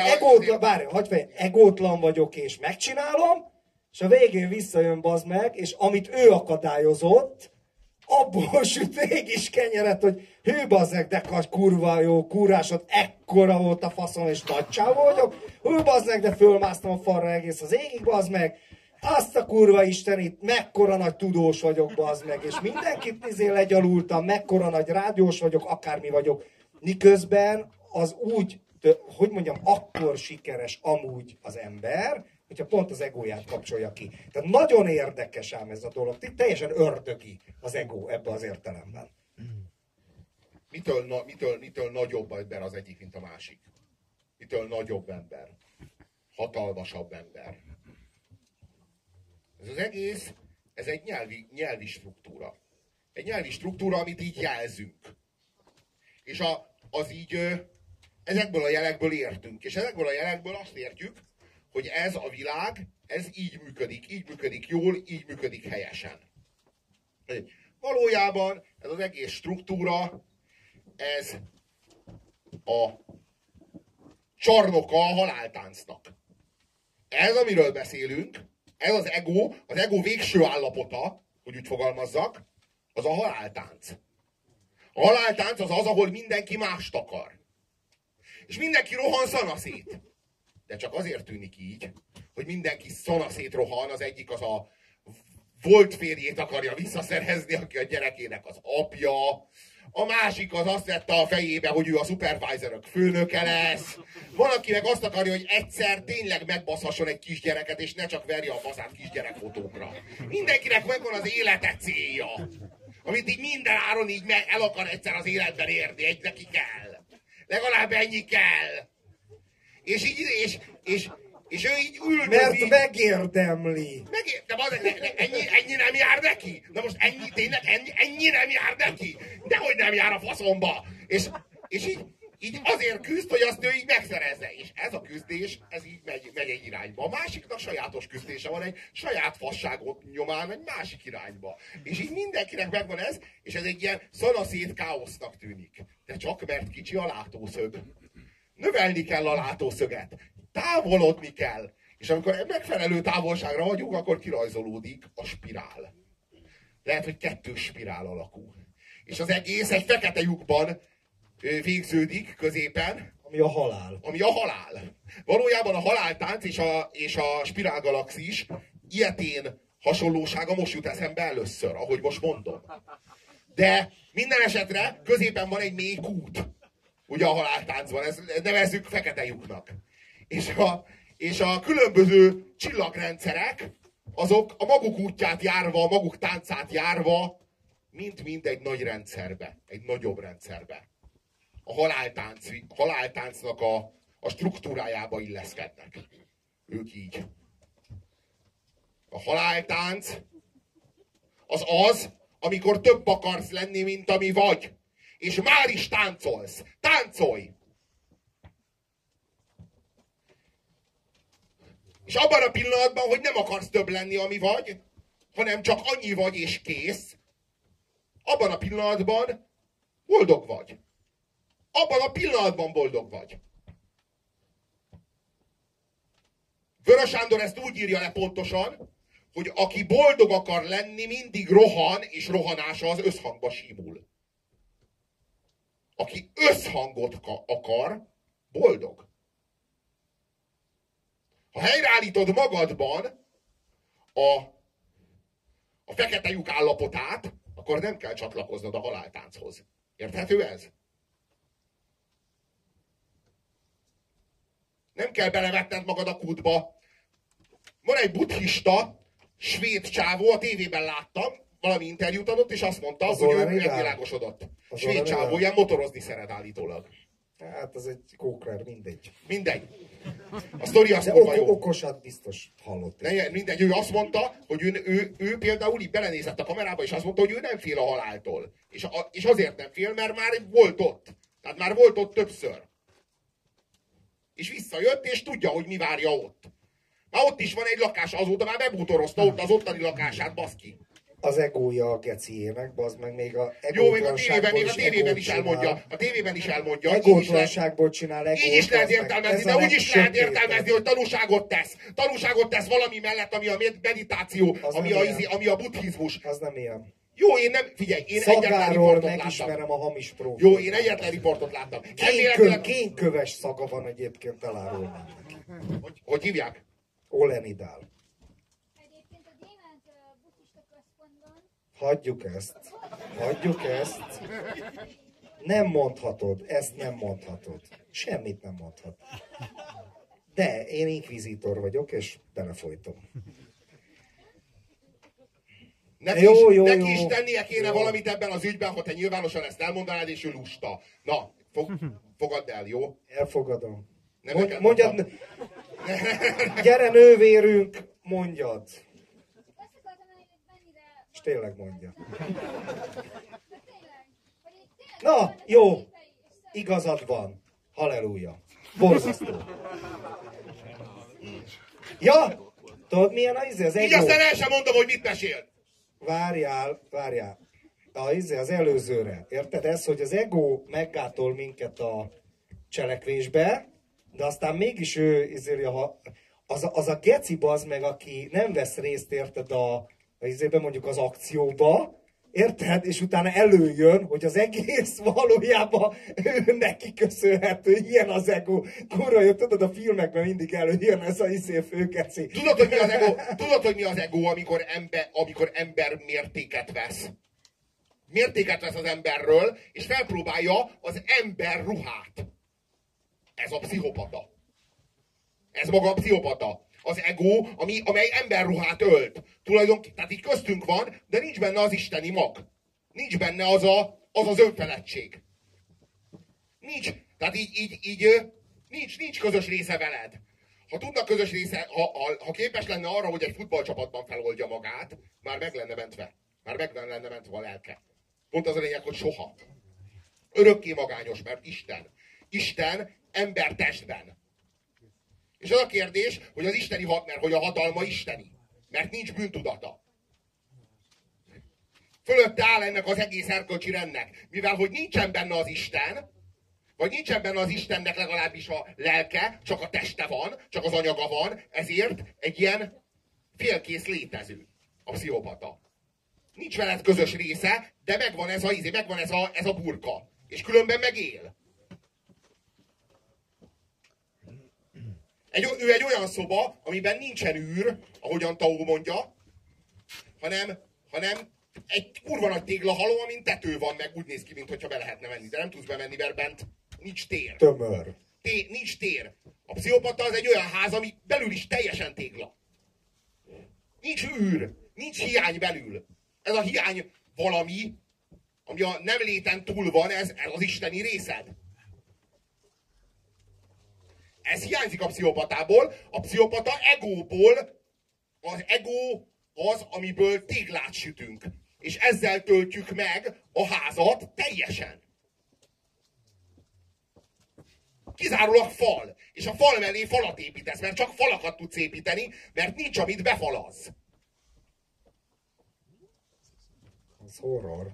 egótlan vagyok és megcsinálom, és a végén visszajön bazd meg, és amit ő akadályozott, abból süt mégis kenyeret, hogy hű bazd meg, de kurva jó kúrásod, ekkora volt a faszom, és nagy csávó vagyok, hű bazd meg, de fölmásztam a falra egész az égig, bazd meg, azt a kurva istenit, mekkora nagy tudós vagyok, bazd meg, és mindenkit legyalultam, mekkora nagy rádiós vagyok, akármi vagyok, miközben az úgy, hogy mondjam, akkor sikeres amúgy az ember, hogyha pont az egóját kapcsolja ki. Tehát nagyon érdekes ám ez a dolog. Teljesen ördögi az egó ebbe az értelemben. Mitől nagyobb ember az egyik, mint a másik? Mitől nagyobb ember? Hatalmasabb ember? Ez az egész, ez egy nyelvi struktúra. Egy nyelvi struktúra, amit így jelzünk. És az így ezekből a jelekből értünk. És ezekből a jelekből azt értjük, hogy ez a világ, ez így működik jól, így működik helyesen. Valójában ez az egész struktúra, ez a csarnoka a haláltáncnak. Ez, amiről beszélünk, ez az ego végső állapota, hogy úgy fogalmazzak, az a haláltánc. A haláltánc az az, ahol mindenki mást akar. És mindenki rohan szanaszét. De csak azért tűnik így, hogy mindenki szanaszét rohan, az egyik az a volt férjét akarja visszaszerezni, aki a gyerekének az apja, a másik az azt vette a fejébe, hogy ő a supervisorok főnöke lesz, van, aki meg azt akarja, hogy egyszer tényleg megbaszhasson egy kisgyereket, és ne csak verje a faszát kisgyerekfotókra. Mindenkinek megvan az élete célja, amit így minden áron így el akar egyszer az életben érni, egy neki kell. Legalább ennyi kell. És ő így üldözi. Mert megérdemli. De ennyi nem jár neki? Na most ennyi nem jár neki? Dehogy nem jár a faszomba. És így azért küzd, hogy azt ő így megszerezze. És ez a küzdés, ez így megy egy irányba. A másiknak sajátos küzdése van, egy saját fasságot nyomán egy másik irányba. És így mindenkinek megvan ez, és ez egy ilyen szanaszét káosznak tűnik. De csak mert kicsi a látószög. növelni kell a látószöget, távolodni kell. És amikor megfelelő távolságra vagyunk, akkor kirajzolódik a spirál. Lehet, hogy 2 spirál alakú. És az egész egy fekete lyukban végződik középen. Ami a halál. Ami a halál. Valójában a haláltánc és a spirálgalaxis ilyetén hasonlósága most jut eszembe először, ahogy most mondom. De minden esetre középen van egy mély kút. Ugye a haláltáncban, ezt nevezzük fekete lyuknak. És a különböző csillagrendszerek, azok a maguk útját járva, a maguk táncát járva, mind egy nagy rendszerbe, egy nagyobb rendszerbe. A haláltáncnak a struktúrájába illeszkednek. Ők így. A haláltánc az, amikor több akarsz lenni, mint ami vagy. És már is táncolsz. Táncolj! És abban a pillanatban, hogy nem akarsz több lenni, ami vagy, hanem csak annyi vagy és kész, abban a pillanatban boldog vagy. Abban a pillanatban boldog vagy. Vörös Sándor ezt úgy írja le pontosan, hogy aki boldog akar lenni, mindig rohan, és rohanása az összhangba símul. Aki összhangot akar, boldog. Ha helyreállítod magadban a fekete lyuk állapotát, akkor nem kell csatlakoznod a haláltánchoz. Érthető ez? Nem kell belevetned magad a kútba. Van egy buddhista, svéd csávó, a tévében láttam, valami interjút adott, és azt mondta, hogy ő megvilágosodott. Svéd csávó, ilyen motorozni szeret állítólag. Hát az egy kókler, mindegy. Mindegy. A sztori azt mondta, jó. Okosat biztos hallott. Mindegy, ő azt mondta, hogy ő például így belenézett a kamerába, és azt mondta, hogy ő nem fél a haláltól. És azért nem fél, mert már volt ott. Tehát már volt ott többször. És visszajött, és tudja, hogy mi várja ott. Már ott is van egy lakás, azóta már bebútorozta ott az ottani lakását, baszki. Az egója a geciének, bazd meg még a jó, még a tévében is elmondja. A tévében is elmondja. Egótlanságból csinál egót. Így is lehet értelmezni, de úgy is lehet értelmezni, hogy tanúságot tesz. Tanúságot tesz valami mellett, ami a meditáció, ami a buddhizmus. Az nem ilyen. Jó, én nem, figyelj, én egyetlen riportot megismerem láttam. A hamis prófot. Jó, én egyetlen riportot láttam. Kénköves szaga van egyébként, elárulnám neki. Hogy hívják? Olenidál. Egyébként a Gyémánt buddhista központban Hagyjuk ezt. Nem mondhatod, ezt nem mondhatod. Semmit nem mondhat. De én inkvizitor vagyok, és belefolytom. Neki is tennie kéne valamit ebben az ügyben, ha te nyilvánosan ezt elmondanád, és ő lusta. Na, fogadd el, jó? Elfogadom. Mondjad. Gyere nővérünk, mondjad. azt akartam mondani, hogy mennyire... És tényleg mondja. De tényleg, hogy itt tényleg... Na, jó. Igazad van. Halleluja. Borzasztó. Ja, tudod milyen az egó? Így aztán el sem mondom, hogy mit mesél. Várjál. Az előzőre. Érted? Ez, hogy az ego meggátol minket a cselekvésbe, de aztán mégis ő az a geci bazd meg, aki nem vesz részt, érted, mondjuk az akcióba, érted? És utána előjön, hogy az egész valójában ő neki köszönhető. Ilyen az ego. Kurva jó, tudod, a filmekben mindig előjön ez a főgeci. Tudod, hogy mi az ego? Tudod, hogy mi az ego, amikor ember mértéket vesz? Mértéket vesz az emberről, és felpróbálja az ember ruhát. Ez a pszichopata. Ez maga a pszichopata. Az ego, amely emberruhát ölt. Tulajdonképpen, tehát így köztünk van, de nincs benne az isteni mag. Nincs benne az önfeledtség. Nincs. Tehát nincs közös része veled. Ha tudna közös része, ha képes lenne arra, hogy egy futballcsapatban feloldja magát, már meg lenne mentve. Már meg lenne mentve a lelke. Pont az a lényeg, hogy soha. Örökké magányos, mert Isten ember testben. És az a kérdés, hogy az isteni mert hogy a hatalma isteni. Mert nincs bűntudata. Fölötte áll ennek az egész erkölcsi rendnek. Mivel, hogy nincsen benne az Isten, vagy nincsen benne az Istennek legalábbis a lelke, csak a teste van, csak az anyaga van, ezért egy ilyen félkész létező a pszichopata. Nincs veled közös része, de megvan megvan ez a burka. És különben megél. Ő egy olyan szoba, amiben nincsen űr, ahogyan Tao mondja, hanem egy kurva nagy téglahalom, amin tető van, meg úgy néz ki, mintha be lehetne menni, de nem tudsz bemenni, mert bent nincs tér. Tömör. Nincs tér. A pszichopata az egy olyan ház, ami belül is teljesen tégla. Nincs űr, nincs hiány belül. Ez a hiány valami, ami a nem léten túl van, ez az isteni részed. Ez hiányzik a pszichopatából. A pszichopata egóból, az ego az, amiből téglát sütünk. És ezzel töltjük meg a házat teljesen. Kizárólag fal. És a fal mellé falat építesz, mert csak falakat tudsz építeni, mert nincs, amit befalazz. Az horror.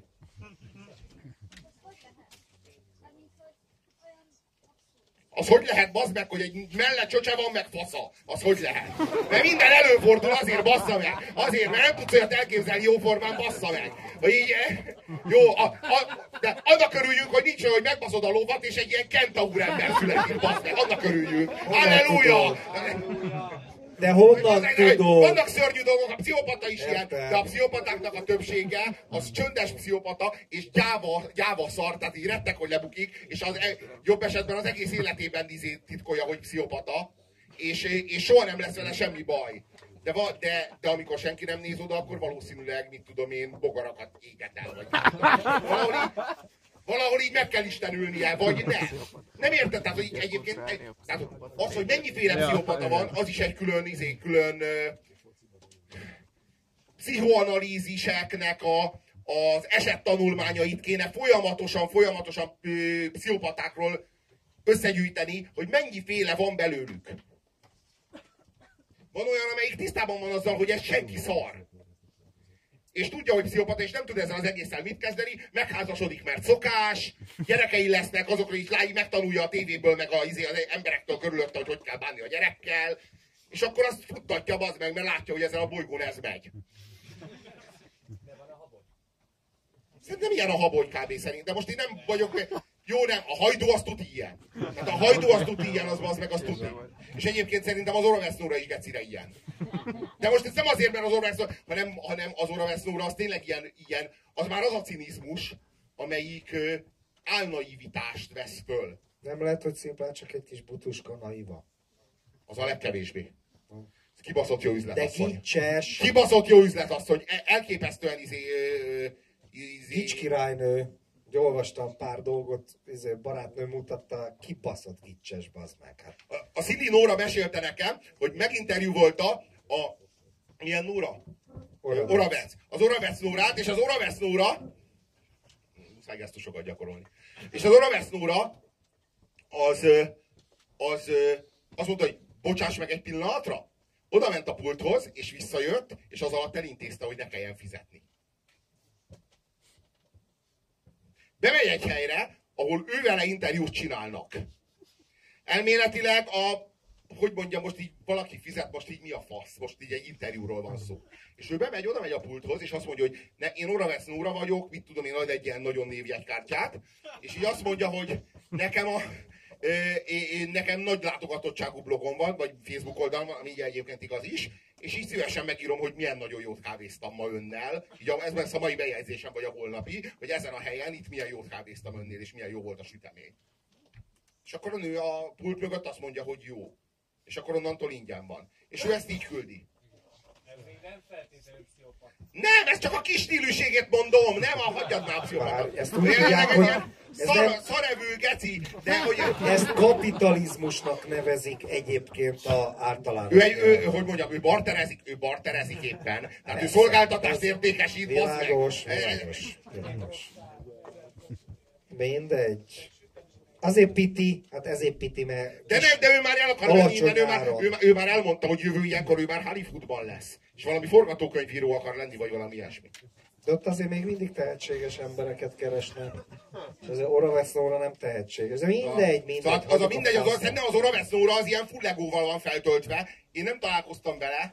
Az hogy lehet, bazd meg, hogy egy mellett csöcse van, meg fasza? Az hogy lehet? Mert minden előfordul, azért bassza meg. Azért, mert nem tudsz olyat elképzelni jóformán, bassza meg. Hogy így, jó, de annak örüljünk, hogy nincs olyan, hogy megbaszod a lovat, és egy ilyen kentaur ember születik, bassd meg. Annak örüljünk. Halleluja! De honnan tudod? Vannak szörnyű dolgok, a pszichopata is ilyen, de a pszichopatáknak a többsége az csöndes pszichopata, és gyáva szar, tehát így rettek, hogy lebukik, és az jobb esetben az egész életében titkolja, hogy pszichopata, és soha nem lesz vele semmi baj. De amikor senki nem néz oda, akkor valószínűleg, mit tudom én, bogarakat éget el, vagy valahol így meg kell istenülnie, vagy nem. Nem érted? Tehát, hogy egyébként tehát az, hogy mennyiféle pszichopata van, az is egy külön pszichoanalíziseknek az esettanulmányait kéne folyamatosan pszichopatákról összegyűjteni, hogy mennyiféle van belőlük. Van olyan, amelyik tisztában van azzal, hogy ez senki szar. És tudja, hogy pszichopata, és nem tud ezzel az egésszel mit kezdeni, megházasodik, mert szokás, gyerekei lesznek, azokra is megtanulja a tévéből, meg az emberektől körülötte, hogy kell bánni a gyerekkel, és akkor azt futtatja, bazd meg, mert látja, hogy ezen a bolygón ez megy. Szerintem ilyen a Haboly kb. Szerint, de most én nem vagyok... Jó, nem, a hajdú az tud ilyen. Tehát a hajdú az tud ilyen, az meg az tud. És egyébként szerintem az Oravesznóra is gecire ilyen. De most ez nem azért, mert az Oravesznóra, hanem az Oravesznóra az tényleg ilyen, az már az a cinizmus, amelyik álnaivitást vesz föl. Nem lehet, hogy szimplán csak egy kis butuska naiva. Az a legkevésbé. Ez kibaszott jó üzletasszony. De gicses. Kibaszott jó üzletasszony. Elképesztően Gics királynő. Olvastam pár dolgot, barátnő mutatta, kibaszott gicses, bazd meg. Hát. A Szili Nóra mesélte nekem, hogy meginterjúvolta a milyen Nóra? Oravec. Az Oravec Nórát, és az Oravec Nóra muszáj gesztusokat gyakorolni. És az Oravec Nóra azt mondta, hogy bocsáss meg egy pillanatra. Oda ment a pulthoz, és visszajött, és az alatt elintézte, hogy ne kelljen fizetni. Bemegy egy helyre, ahol ővele interjút csinálnak. Elméletileg hogy mondjam, most így valaki fizet, most így mi a fasz? Most így egy interjúról van szó. És ő oda megy a pulthoz, és azt mondja, hogy én Oravec Nóra vagyok, mit tudom én, ad egy ilyen nagyon névjegykártyát, és így azt mondja, hogy nekem nagy látogatottságú blogom van, vagy Facebook oldalon, ami így egyébként igaz is, és így szívesen megírom, hogy milyen nagyon jót kávéztam ma önnel. Így ez lesz a mai bejegyzésem, vagy a holnapi, hogy ezen a helyen itt milyen jót kávéztam önnél, és milyen jó volt a sütemény. És akkor a nő a pult mögött azt mondja, hogy jó. És akkor onnantól ingyen van. És ő ezt így küldi. Ez még nem feltétlenül pszichopata. Nem, ez csak a kis stílűségét mondom, nem, hagyjad már a pszichopatát. Ezt úgy hívják, hogy... Szarevő geci, de hogy... Ezt kapitalizmusnak nevezik egyébként általában. Hogy mondjam, ő barterezik éppen. Tehát ő szolgáltatást értékesít, világos. Mindegy. Azért piti, hát ezért piti, mert... De ő már el akar menni, mert ő már elmondta, hogy jövő ilyenkor ő már Hollywoodban lesz. És valami forgatókönyvíró akar lenni, vagy valami ilyesmi. De ott azért még mindig tehetséges embereket keresnek. És az Oravec Nóra nem tehetséges. De mindegy. Szóval az a mindegy, szerintem az Oravec Nóra az ilyen full legóval van feltöltve. Én nem találkoztam vele,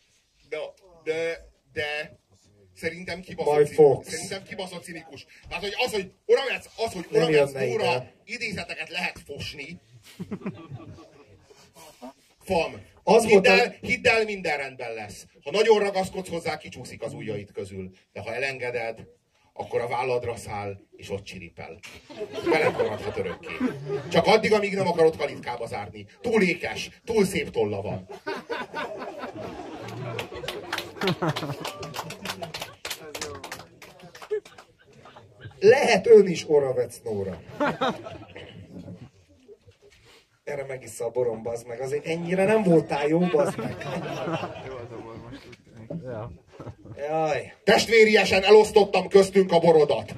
de szerintem kibaszott cinikus. Tehát, hogy hogy Oravec Nóra idézeteket lehet fosni. Fam. Hidd el, minden rendben lesz. Ha nagyon ragaszkodsz hozzá, kicsúszik az ujjaid közül. De ha elengeded, akkor a válladra száll, és ott csiripel. Veled maradhat örökké. Csak addig, amíg nem akarod kalitkába zárni. Túl ékes, túl szép tolla van. Lehet ön is Oravec Nóra. Erre megissza a borom, bazd meg. Azért ennyire nem voltál jó, bazd meg. Jaj. Testvériesen elosztottam köztünk a borodat.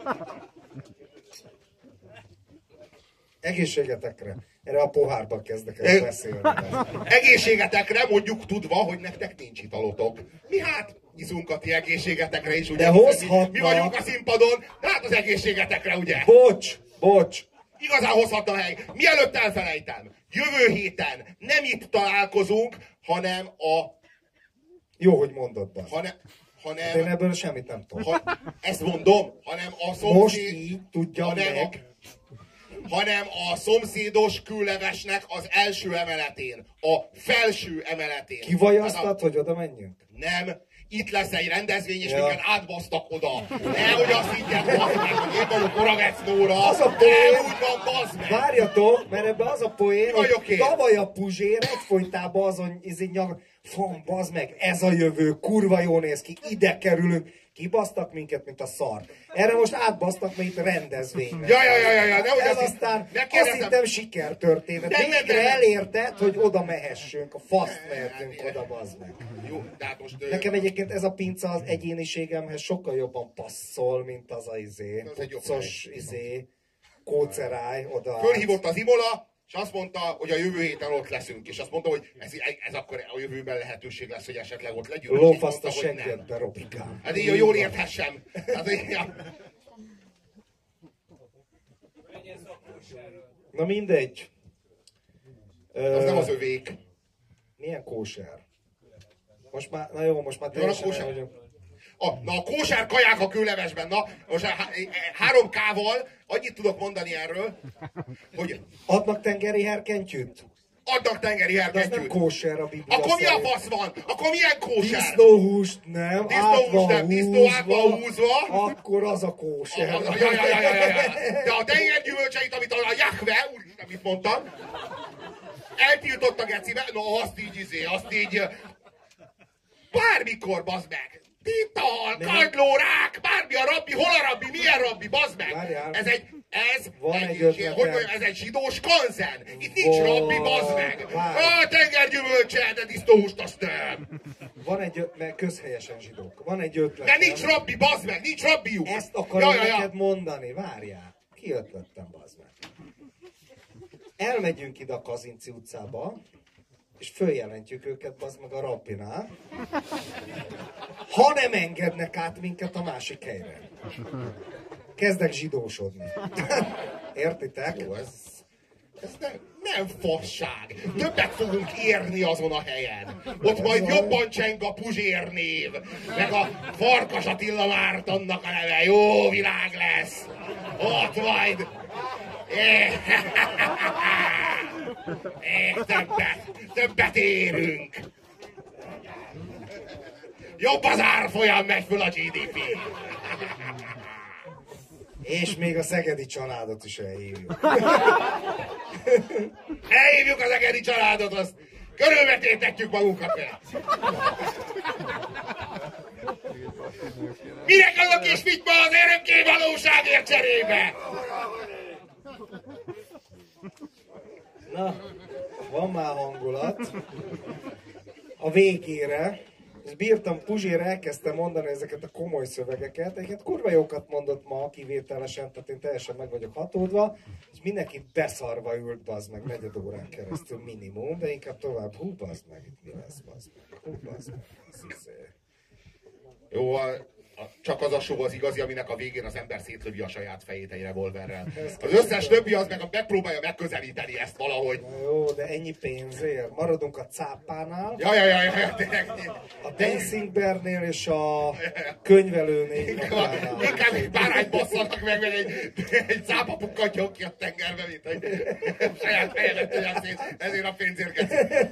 Egészségetekre. Erre a pohárba kezdek el beszélni. Egészségetekre, mondjuk tudva, hogy nektek nincs italotok. Mi hát iszunk a ti egészségetekre is, ugye? De hozhatnak. Mi vagyunk a színpadon, de hát az egészségetekre, ugye? Bocs. Igazán hozhatna a hely. Mielőtt elfelejtem, jövő héten nem itt találkozunk, hanem Jó, hogy mondod, bazd. hanem én ebből semmit nem tudom. Ezt mondom, hanem a szomszéd... Most így tudja meg. Hanem a szomszédos kőlevesnek az első emeletén, a felső emeletén. Kivajasztad, hogy oda menjünk? Nem. Itt lesz egy rendezvény, és minket átbasztak oda. Nehogy azt higgyen, bazd meg, hogy én vagyok Oravec Nóra. Az a poén, nem úgy van, bazd meg. Várjatok, mert ebben az a poén, hogy én? tavaly a Puzsér egyfolytában azon fam, bazd meg, ez a jövő, kurva jó néz ki, ide kerülünk. Kibasztak minket, mint a szar. Erre most átbasztak, mint rendezvény. Ja, nehogy ez aztán azt hittem sikertörténet. Végre elérted, hogy oda mehessünk. A faszt mehetünk oda, bazd meg. Jó, tehát most... Nekem egyébként ez a pinca az egyéniségemhez sokkal jobban passzol, mint az a puccos kóceráj oda. Fölhívott az Imola, és azt mondta, hogy a jövő héten ott leszünk. És azt mondta, hogy ez akkor a jövőben lehetőség lesz, hogy esetleg ott legyünk. Lófaszt a seggedbe, Robikám. Hát így jól érthessem. Hát, Na mindegy. Az nem az övék. Milyen kóser? Most már teljesen el vagyunk. A kóser kaják a kőlevesben. Na, most 3K-val annyit tudok mondani erről, hogy... Adnak tengeri herkentyűt? Adnak tengeri herkentyűt. De ez nem kóser a Biblia Akkor mi a fasz van? Akkor milyen kóser? Disznóhúst nem. Disznó át van húzva. Akkor az a kóser. De a tengergyümölcseit, amit a Jahve, úristen, mit mondtam, eltiltott a gecibe, no azt így, bármikor, bazd meg. Tital, kagylórák, bármi a rabbi, hol a rabbi, milyen rabbi, bazd meg. Várjál. Ez egy zsidós kanzen. Itt nincs rabbi, bazd meg. A tengergyümölcse, de disznóhúst azt nem. Mert közhelyesen zsidók. Van egy ötlet. De nincs rabbi, bazd meg, nincs rabbiuk. Ezt akarom neked mondani, várjál. Ki ötlettem, bazd meg. Elmegyünk ide a Kazinci utcába, és följelentjük őket, bazd meg a rabbinál, ha nem engednek át minket a másik helyre. Kezdek zsidósodni. Értitek? Jó, ez nem fasság. Többet fogunk érni azon a helyen. Ott majd jobban cseng a Puzsér név. Meg a Farkas Attila Mártonnak a neve. Jó világ lesz. Ott majd... Többet érünk. Jobb az árfolyam, megy föl a GDP. És még a szegedi családot is elhívjuk. Elhívjuk a szegedi családot, azt körülvetétetjük magunkat vele. Mire adok és mit ma az örökké valóságért cserébe? Na, van már hangulat. A végére, és bírtam, Puzsér elkezdte mondani ezeket a komoly szövegeket, egyébként kurva jókat mondott ma kivételesen, tehát én teljesen meg vagyok hatódva, és mindenki beszarva ült, bazd meg, 4 órán keresztül minimum, de inkább tovább, bazd meg, itt mi lesz, bazd meg, bazd meg. Jó, Csak az a show az igazi, aminek a végén az ember szétlövi a saját fejét egy revolverrel. Az összes többi az megpróbálja megközelíteni ezt valahogy. Na jó, de ennyi pénzért. Maradunk a cápánál, Ja, tényleg. a Dancing Bear-nél és a könyvelőnél. Inkább egy bárányt basszanak meg egy cápa pukkantja ki a tengerbe, mint hogy saját fejemet tudják szét, ezért a pénzért kezdjük.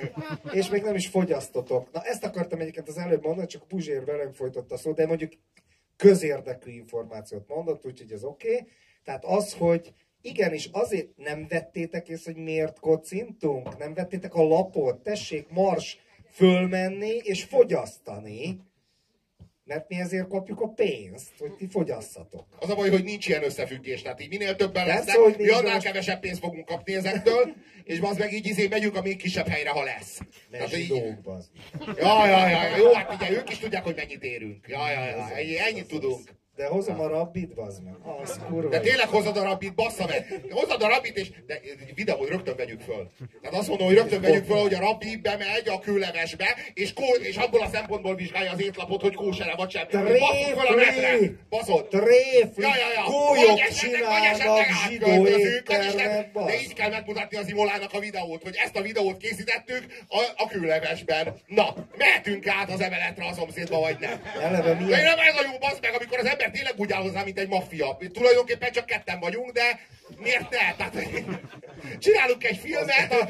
És még nem is fogyasztotok. Na ezt akartam egyébként az előbb mondani, csak Puzsér velem folytatta a szót, de mondjuk közérdekű információt mondott, úgyhogy ez oké. Tehát az, hogy igenis azért nem vettétek észre, hogy miért kocintunk? Nem vettétek a lapot? Tessék, mars fölmenni és fogyasztani. Mert mi ezért kapjuk a pénzt, hogy ti fogyasszatok. Az a baj, hogy nincs ilyen összefüggés, tehát így minél többen Persze, lesznek, hogy mi nincs, annál most- kevesebb pénzt fogunk kapni ezektől, és az meg így megyünk a még kisebb helyre, ha lesz. Ne Tehát így- zsidók, bazd. Ja, jó, hát ugye ők is tudják, hogy mennyit érünk. Ja, ennyit tudunk. De hozom a rabbit, bazd meg. Az kurva. De tényleg hozod a rabbit, bassza meg! Hozod a rabbit, és de videót rögtön vegyük föl. Tehát azt mondom, hogy rögtön vegyük föl, hogy a rabbi bemegy a kőlevesbe, és abból a szempontból vizsgálja az étlapot, hogy kósere vagy sem. Basszuk fel a netre! Baszod! Tréfli! Gólyok Vagy csinálnak zsidó átköltözünk, éttermet, de így kell megmutatni az Imolának a videót, hogy ezt a videót készítettük a kőlevesben. Na, mehetünk át az emeletre a szomszédba, vagy nem? Eleve De milyen... nem ez a jó, bassz meg, amikor az ember tényleg úgy áll hozzá, mint egy maffia. Tulajdonképpen csak ketten vagyunk, de miért ne? Tehát, csinálunk egy filmet,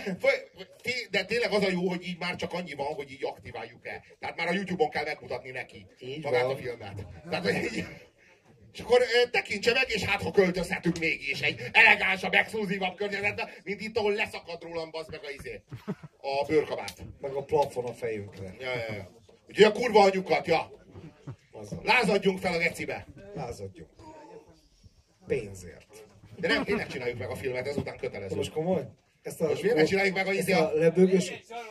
de tényleg az a jó, hogy így már csak annyi van, hogy így aktiváljuk-e. Tehát már a YouTube-on kell megmutatni neki Így magát van. a filmet. Tehát, hogy így, és akkor tekintse meg, és hát ha költözhetünk mégis egy elegánsabb, exkluzívabb környezetbe, mint itt, ahol leszakad rólam, bassz meg a bőrkabát. Meg a plafon a fejünkre. Ja. Ugye a kurva anyukat, ja. Azzal. Lázadjunk fel a gecibe. Lázadjunk. Pénzért. De nem, tényleg csináljuk meg a filmet, ezután De kötelező. most komoly? Ezt a, Most miért ne csináljuk meg ezt a a lebőgös...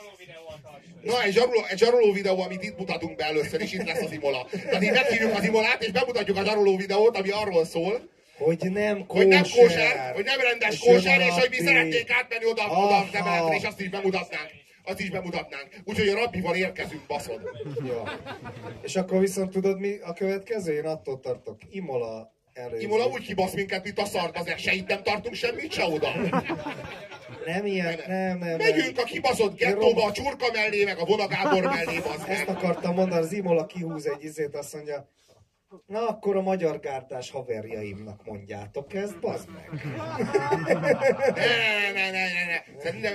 Na, egy zsaroló videó, amit itt mutatunk be először, és itt lesz az Imola. Tehát így meghívjuk az Imolát, és bemutatjuk a zsaroló videót, ami arról szól, Hogy nem hogy nem kóser, hogy nem rendes És kóser, jön és a hogy mi rabbi. szeretnénk átmenni oda Aha. az emeletre, és azt is bemutatnánk. Azt is bemutatnánk. Úgyhogy a rabbival érkezünk, baszod. Ja. És akkor viszont tudod mi a következő? Én attól tartok. Imola előző. Imola úgy kibasz minket, mint a szart, azért se itt nem tartunk semmit, se oda. Nem ilyen, nem. Megyünk a kibaszott gettóba, a csurka mellé, meg a Vonagábor mellé, bazd Ezt meg. akartam mondani, az Imola kihúz egy izét, azt mondja, na akkor a magyar gárdás haverjaimnak mondjátok ezt, bazd meg. Ne. Szerintem...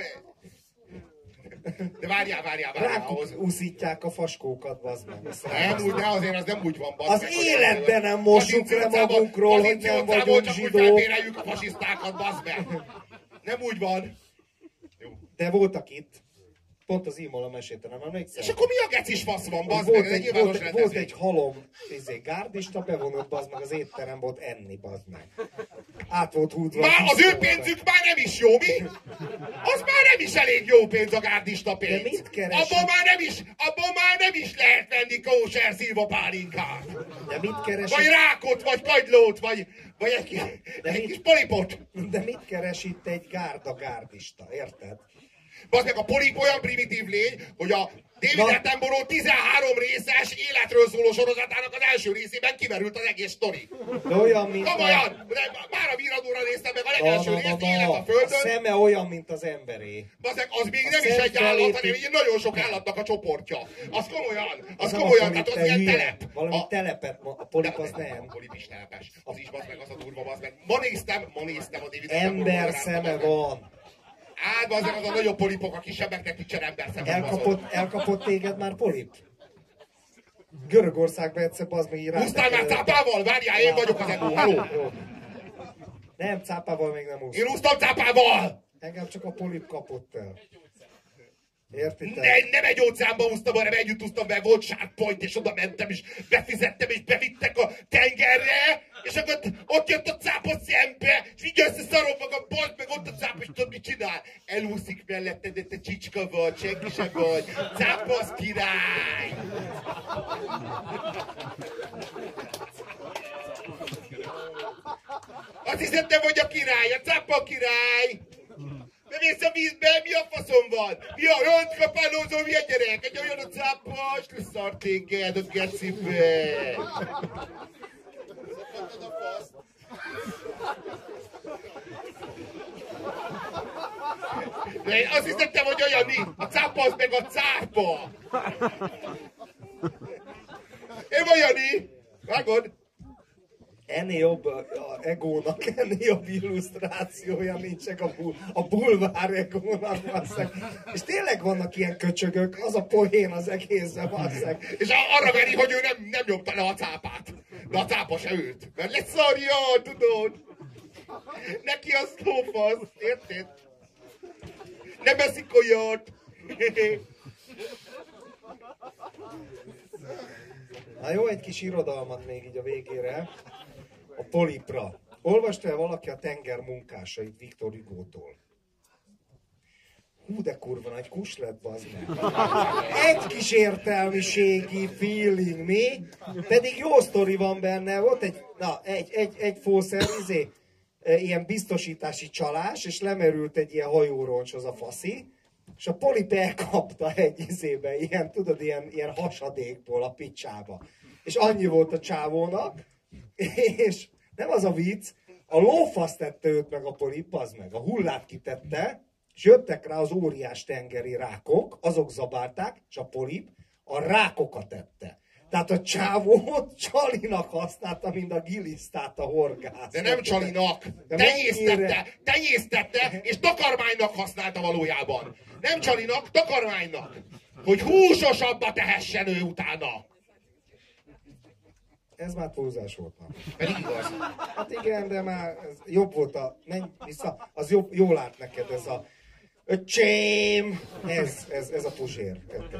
De várjál. Rákuk Ahhoz... úszítják a faskókat, bazd meg. Nem úgy, de azért az nem úgy van, bazd Az meg, életben nem mossuk le magunkról, hogy nem vagyunk csak zsidók. úgy felbéreljük a fasisztákat, bazd meg. Nem úgy van. De voltak itt. Pont az Imola mesélte, nem emlékszel? És akkor mi a gecis fasz van, bazd meg? Ez egy nyilvános volt rendezvény. egy halom gárdista, bevonult bazd meg az étterem, volt enni, bazd meg. Át volt húzva. Már az ő pénzük már nem is jó, mi? Az már nem is elég jó pénz a gárdista pénz. De mit keres? Abból már nem is lehet venni kóser szilva pálinkát. De mit keres? Vagy rákot, vagy kagylót, vagy egy kis polipot. De mit keres itt egy gárdista, érted? Bazd meg, a polip olyan primitív lény, hogy a David Na. Attenborough 13 részes életről szóló sorozatának az első részében kimerült az egész sztori. De olyan, mint Komolyan! Már a Viradóra néztem meg a legelső részt, Élet a A Földön. szeme olyan, mint az emberé. Bazd meg, az még A nem is egy állat, szemfelépít- hanem egy nagyon sok állatnak a csoportja. Az komolyan, Az nem komolyan, a tehát polip, az te ilyen hülye. telep. Valami telepet, a polip az nem. A polip is telepes. Az is, bazd meg, az a durva, bazd meg. Ma néztem a David Ember Attenborough szeme bazd meg. van. Hát, bazd meg, az a nagyobb polipok, a kisebbeknek nincsen ember szeme. Elkapott téged már polip? Görögországban egyszer bazd meg így Húztál már cápával? Várjál, én vagyok az Ego, haló! Jó. Nem, cápával még nem Én úsztam. húztam cápával! Engem csak a polip kapott el. Értitek? Nem egy óceánba úsztam, hanem együtt úsztam, mert volt sharkpoint, és oda mentem, és befizettem, és bevittek a tengerre, és akkor ott jött a cápa szembe, és így összeszarom magam, bazd meg ott a cápa, és tudod, mit csinál? Elúszik melletted, de te csicska vagy, senki sem vagy, cápa az király! Azt hiszed, te vagy a király, a cápa a király! De Belemész a vízbe, mi a faszom van? Mi a önt kapálózó, milyen gyerek? Egy olyan a cápas, leszart téged a gecibe. Szokhattad a faszt? De én azt hiszem, hogy olyan a cápa az meg a cápa. Én vagy Jani? Vágod? Ennél jobb a egónak, ennél jobb illusztrációja nincsek a bulvár egónak, basszeg. És tényleg vannak ilyen köcsögök, az a poén az egészben, basszeg. És arra veri, hogy ő nem nyomta le a cápát. De a cápa se őt. Mert leszarja, tudod? Neki az lófasz, érted? Nem eszik olyat. Na jó, egy kis irodalmat még így a végére. A polipra. Olvasta el valaki a tenger munkásait Victor Hugo-tól? Hú, de kurva nagy kus lett, bazd meg. Egy kis értelmiségi feeling, mi? Pedig jó sztori van benne. Volt egy fószer, ilyen biztosítási csalás, és lemerült egy ilyen hajóroncshoz a faszi, és a polip elkapta egy ilyen, tudod, ilyen hasadékból a picsába. És annyi volt a csávónak, és nem az a vicc, a lófasz tette őt meg a polip, az meg, a hullát kitette, és jöttek rá az óriás tengeri rákok, azok zabálták, és a polip a rákokat tette. Tehát a csávót csalinak használta, mint a gilisztát a horgász. De nem csalinak, tenyésztette, és takarmánynak használta valójában. Nem csalinak, takarmánynak. Hogy húsosabba tehessen ő utána. Ez már túlzás volt már. Pedig igaz. Hát igen, de már jobb volt menj vissza, az jól lát neked ez a öcsém, ez a puzsér.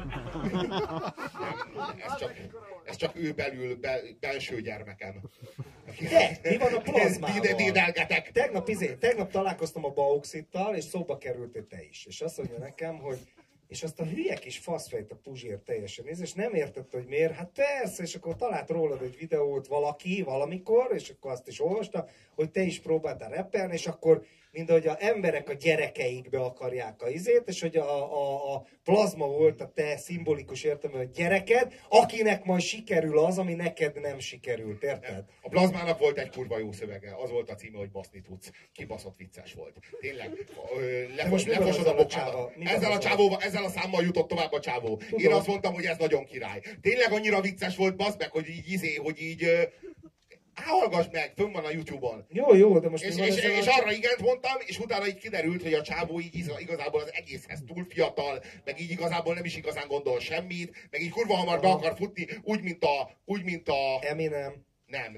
Ez csak ő belül, belső gyermekem. De, mi van a plazmával? Dédelgetek. Tegnap találkoztam a Bauxittal, és szóba kerültél te is. És azt mondja nekem, hogy és azt a hülye kis faszfejt a puzsér teljesen néz, és nem értette, hogy miért. Hát persze, és akkor talált rólad egy videót valaki valamikor, és akkor azt is olvasta, hogy te is próbáltál rappelni, és akkor mindahogy a emberek a gyerekeikbe akarják a izét, és hogy a plazma volt a te szimbolikus értelmű gyereked, akinek majd sikerül az, ami neked nem sikerült, érted? A plazmának volt egy kurva jó szövege, az volt a címe, hogy baszni tudsz. Kibaszott vicces volt. Tényleg, lefosod a bokába. Ezzel a számmal jutott tovább a csávó. Tudom. Én azt mondtam, hogy ez nagyon király. Tényleg annyira vicces volt, baszd meg, hogy így hallgass meg, fönn van a YouTube-on. Jó, de most... És arra igent mondtam, és utána így kiderült, hogy a csávó így igazából az egészhez túl fiatal, meg így igazából nem is igazán gondol semmit, meg így kurva hamar be akar futni, úgy, mint a... Eminem. Nem.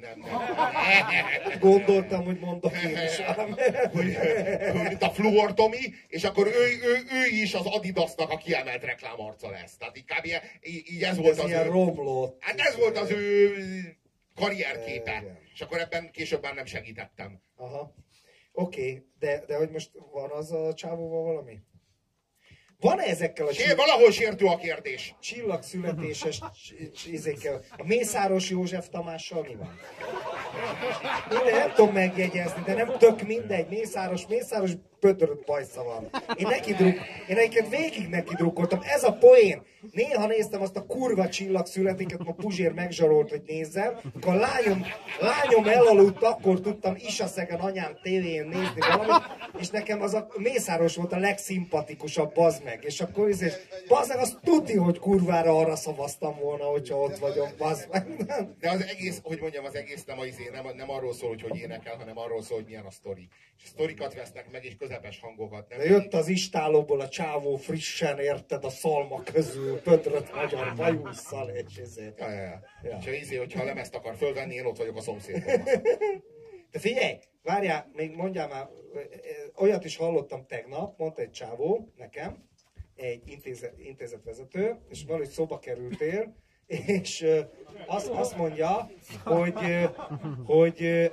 Gondoltam, hogy mondok én is. Mint a Fluor Tomi, és akkor ő is az Adidasnak a kiemelt reklámarca lesz. Tehát így kb. Így ez volt az ilyen ő... romlott. Hát ez volt az ő karrierképe. Igen. És akkor ebben később már nem segítettem. Aha. Oké, de hogy most van az a csávóval valami? Van-e ezekkel Valahol sértő a kérdés. csillagszületéses izékkel? A Mészáros József Tamással mi van? Én nem tudom megjegyezni, de nem tök mindegy. Mészáros pötörött bajsza van. Én egyébként végig neki drukkoltam. Ez a poén. Néha néztem azt a kurva csillagszületéket, ma Puzsér megzsarolt, hogy nézzem. Akkor a lányom elaludt, akkor tudtam Isaszegen anyám tévén nézni valamit, és nekem az a Mészáros volt a legszimpatikusabb, bazd meg. És akkor bazd meg, azt tudni, hogy kurvára arra szavaztam volna, hogyha ott vagyok, bazd meg. De az egész, hogy mondjam, az egész nem arról szól, hogy énekel, hanem arról szól, hogy milyen a sztori. És a sztorikat vesznek meg, és közepes hangokat. Nem? De jött az istálóból a csávó frissen, érted, a szalma közül, pötrött magyar bajusszal, és ezért. Ja. És hogyha a lemezt akar fölvenni, én ott vagyok a szomszédban. De figyelj, várjál, még mondjál már, olyat is hallottam tegnap, mondta egy csávó nekem, egy intézetvezető, és valahogy szóba kerültél, és azt mondja, hogy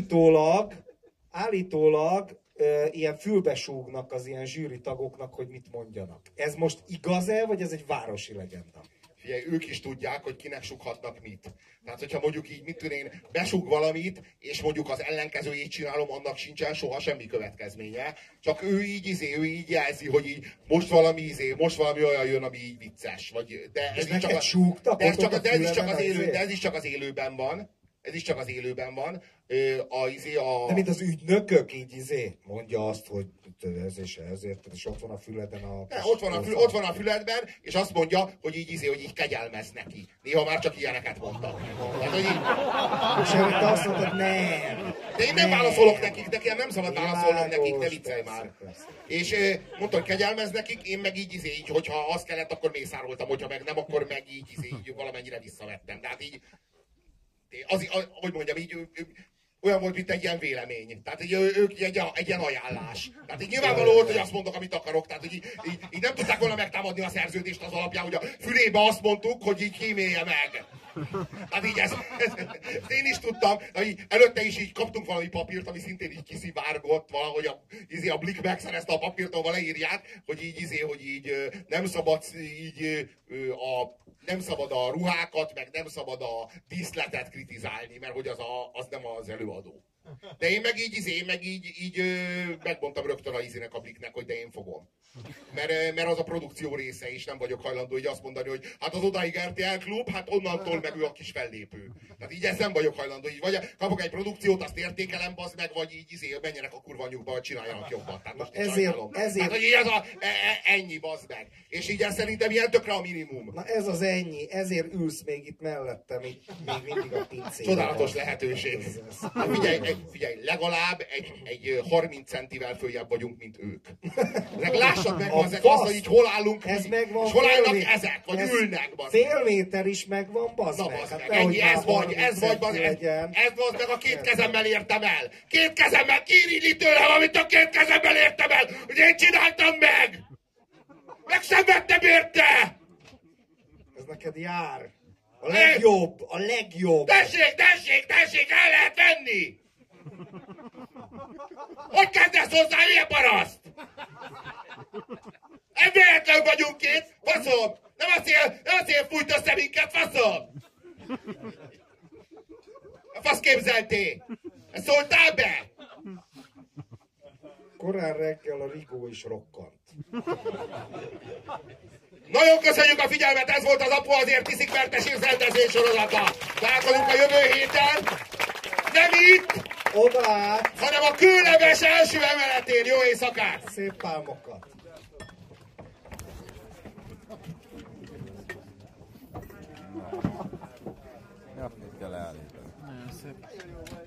állítólag ilyen fülbesúgnak az ilyen zsűri tagoknak, hogy mit mondjanak. Ez most igaz-e, vagy ez egy városi legenda? Figyelj, ők is tudják, hogy kinek sughatnak mit. Tehát, hogyha mondjuk így, mit tudom én, besug valamit, és mondjuk az ellenkezőjét csinálom, annak sincsen soha semmi következménye. Csak ő így jelzi, hogy így most valami olyan jön, ami így vicces. Vagy, de ez is csak az élőben van. Ez is csak az élőben van. De mint az ügynökök így mondja azt, hogy ez és ezért, és ott van a füleden ott van a füledben, és azt mondja, hogy így kegyelmez neki. Néha már csak ilyeneket mondtak. Tehát, hogy így... És te azt mondtad, nem. De én nem válaszolok nekik, nekem nem szabad válaszolnom nekik, ne viccelj már. És mondta, hogy kegyelmez nekik, én meg így, hogyha az kellett, akkor mészároltam, hogyha meg nem, akkor meg így valamennyire visszavettem. Tehát így, hogy mondjam, így olyan volt, mint egy ilyen vélemény. Tehát ők egy ilyen ajánlás. Tehát így nyilvánvaló volt, hogy azt mondok, amit akarok. Tehát így nem tudták volna megtámadni a szerződést az alapján, hogy a fülébe azt mondtuk, hogy így kímélje meg. Hát így ezt én is tudtam. Előtte is így kaptunk valami papírt, ami szintén így kiszivárgott valahogy a Blik megszerezte a papírt, ahol leírják, hogy így nem szabad nem szabad a ruhákat, meg nem szabad a díszletet kritizálni, mert hogy az nem az előadó. De én meg így megmondtam rögtön a Bliknek, hogy de én fogom. Mert az a produkció része is, nem vagyok hajlandó így azt mondani, hogy hát az odáig RTL klub, hát onnantól meg ő a kis fellépő. Tehát így ezt nem vagyok hajlandó. Így vagy kapok egy produkciót, azt értékelem, bazd meg, vagy így menjenek a kurva anyjukba, csináljanak jobban. Tehát most ezért... Tehát, hogy így ennyi, bazd meg. És így ez szerintem ilyen tökre a minimum. Na ez az ennyi, ezért ülsz még itt mellettem, még mindig a pincében. Csodálatos lehetőség. Figyelj, legalább egy 30 centivel följebb vagyunk, mint ők. Lássad meg, azt, hogy így hol állunk, ez megvan, és hol állnak ezek, vagy ülnek, fél méter is megvan, bazd meg. Hát ennyi, ez vagy, bazd meg. Ez bazd meg, a két kezemmel értem el. Két kezemmel kiirigyli tőlem, amit a két kezemmel értem el, hogy én csináltam meg. Megszenvedtem érte. Ez neked jár. A legjobb. Tessék, el lehet venni. Hogy kezdesz hozzá, ilyen paraszt? Nem véletlenül vagyunk itt, faszom! Nem azért fújt össze minket, faszom! A fasz képzeltél? Ezt szóltál be? Korán reggel a Rigó is rokkant. Nagyon köszönjük a figyelmet, ez volt az Apu azért iszik, mert esik rendezvény sorozata. Találkozunk a jövő héten. Nem itt, oda át, hanem a Kőleves első emeletén. Jó éjszakát! Szép pálmokat! Kell állítani. Nagyon szép.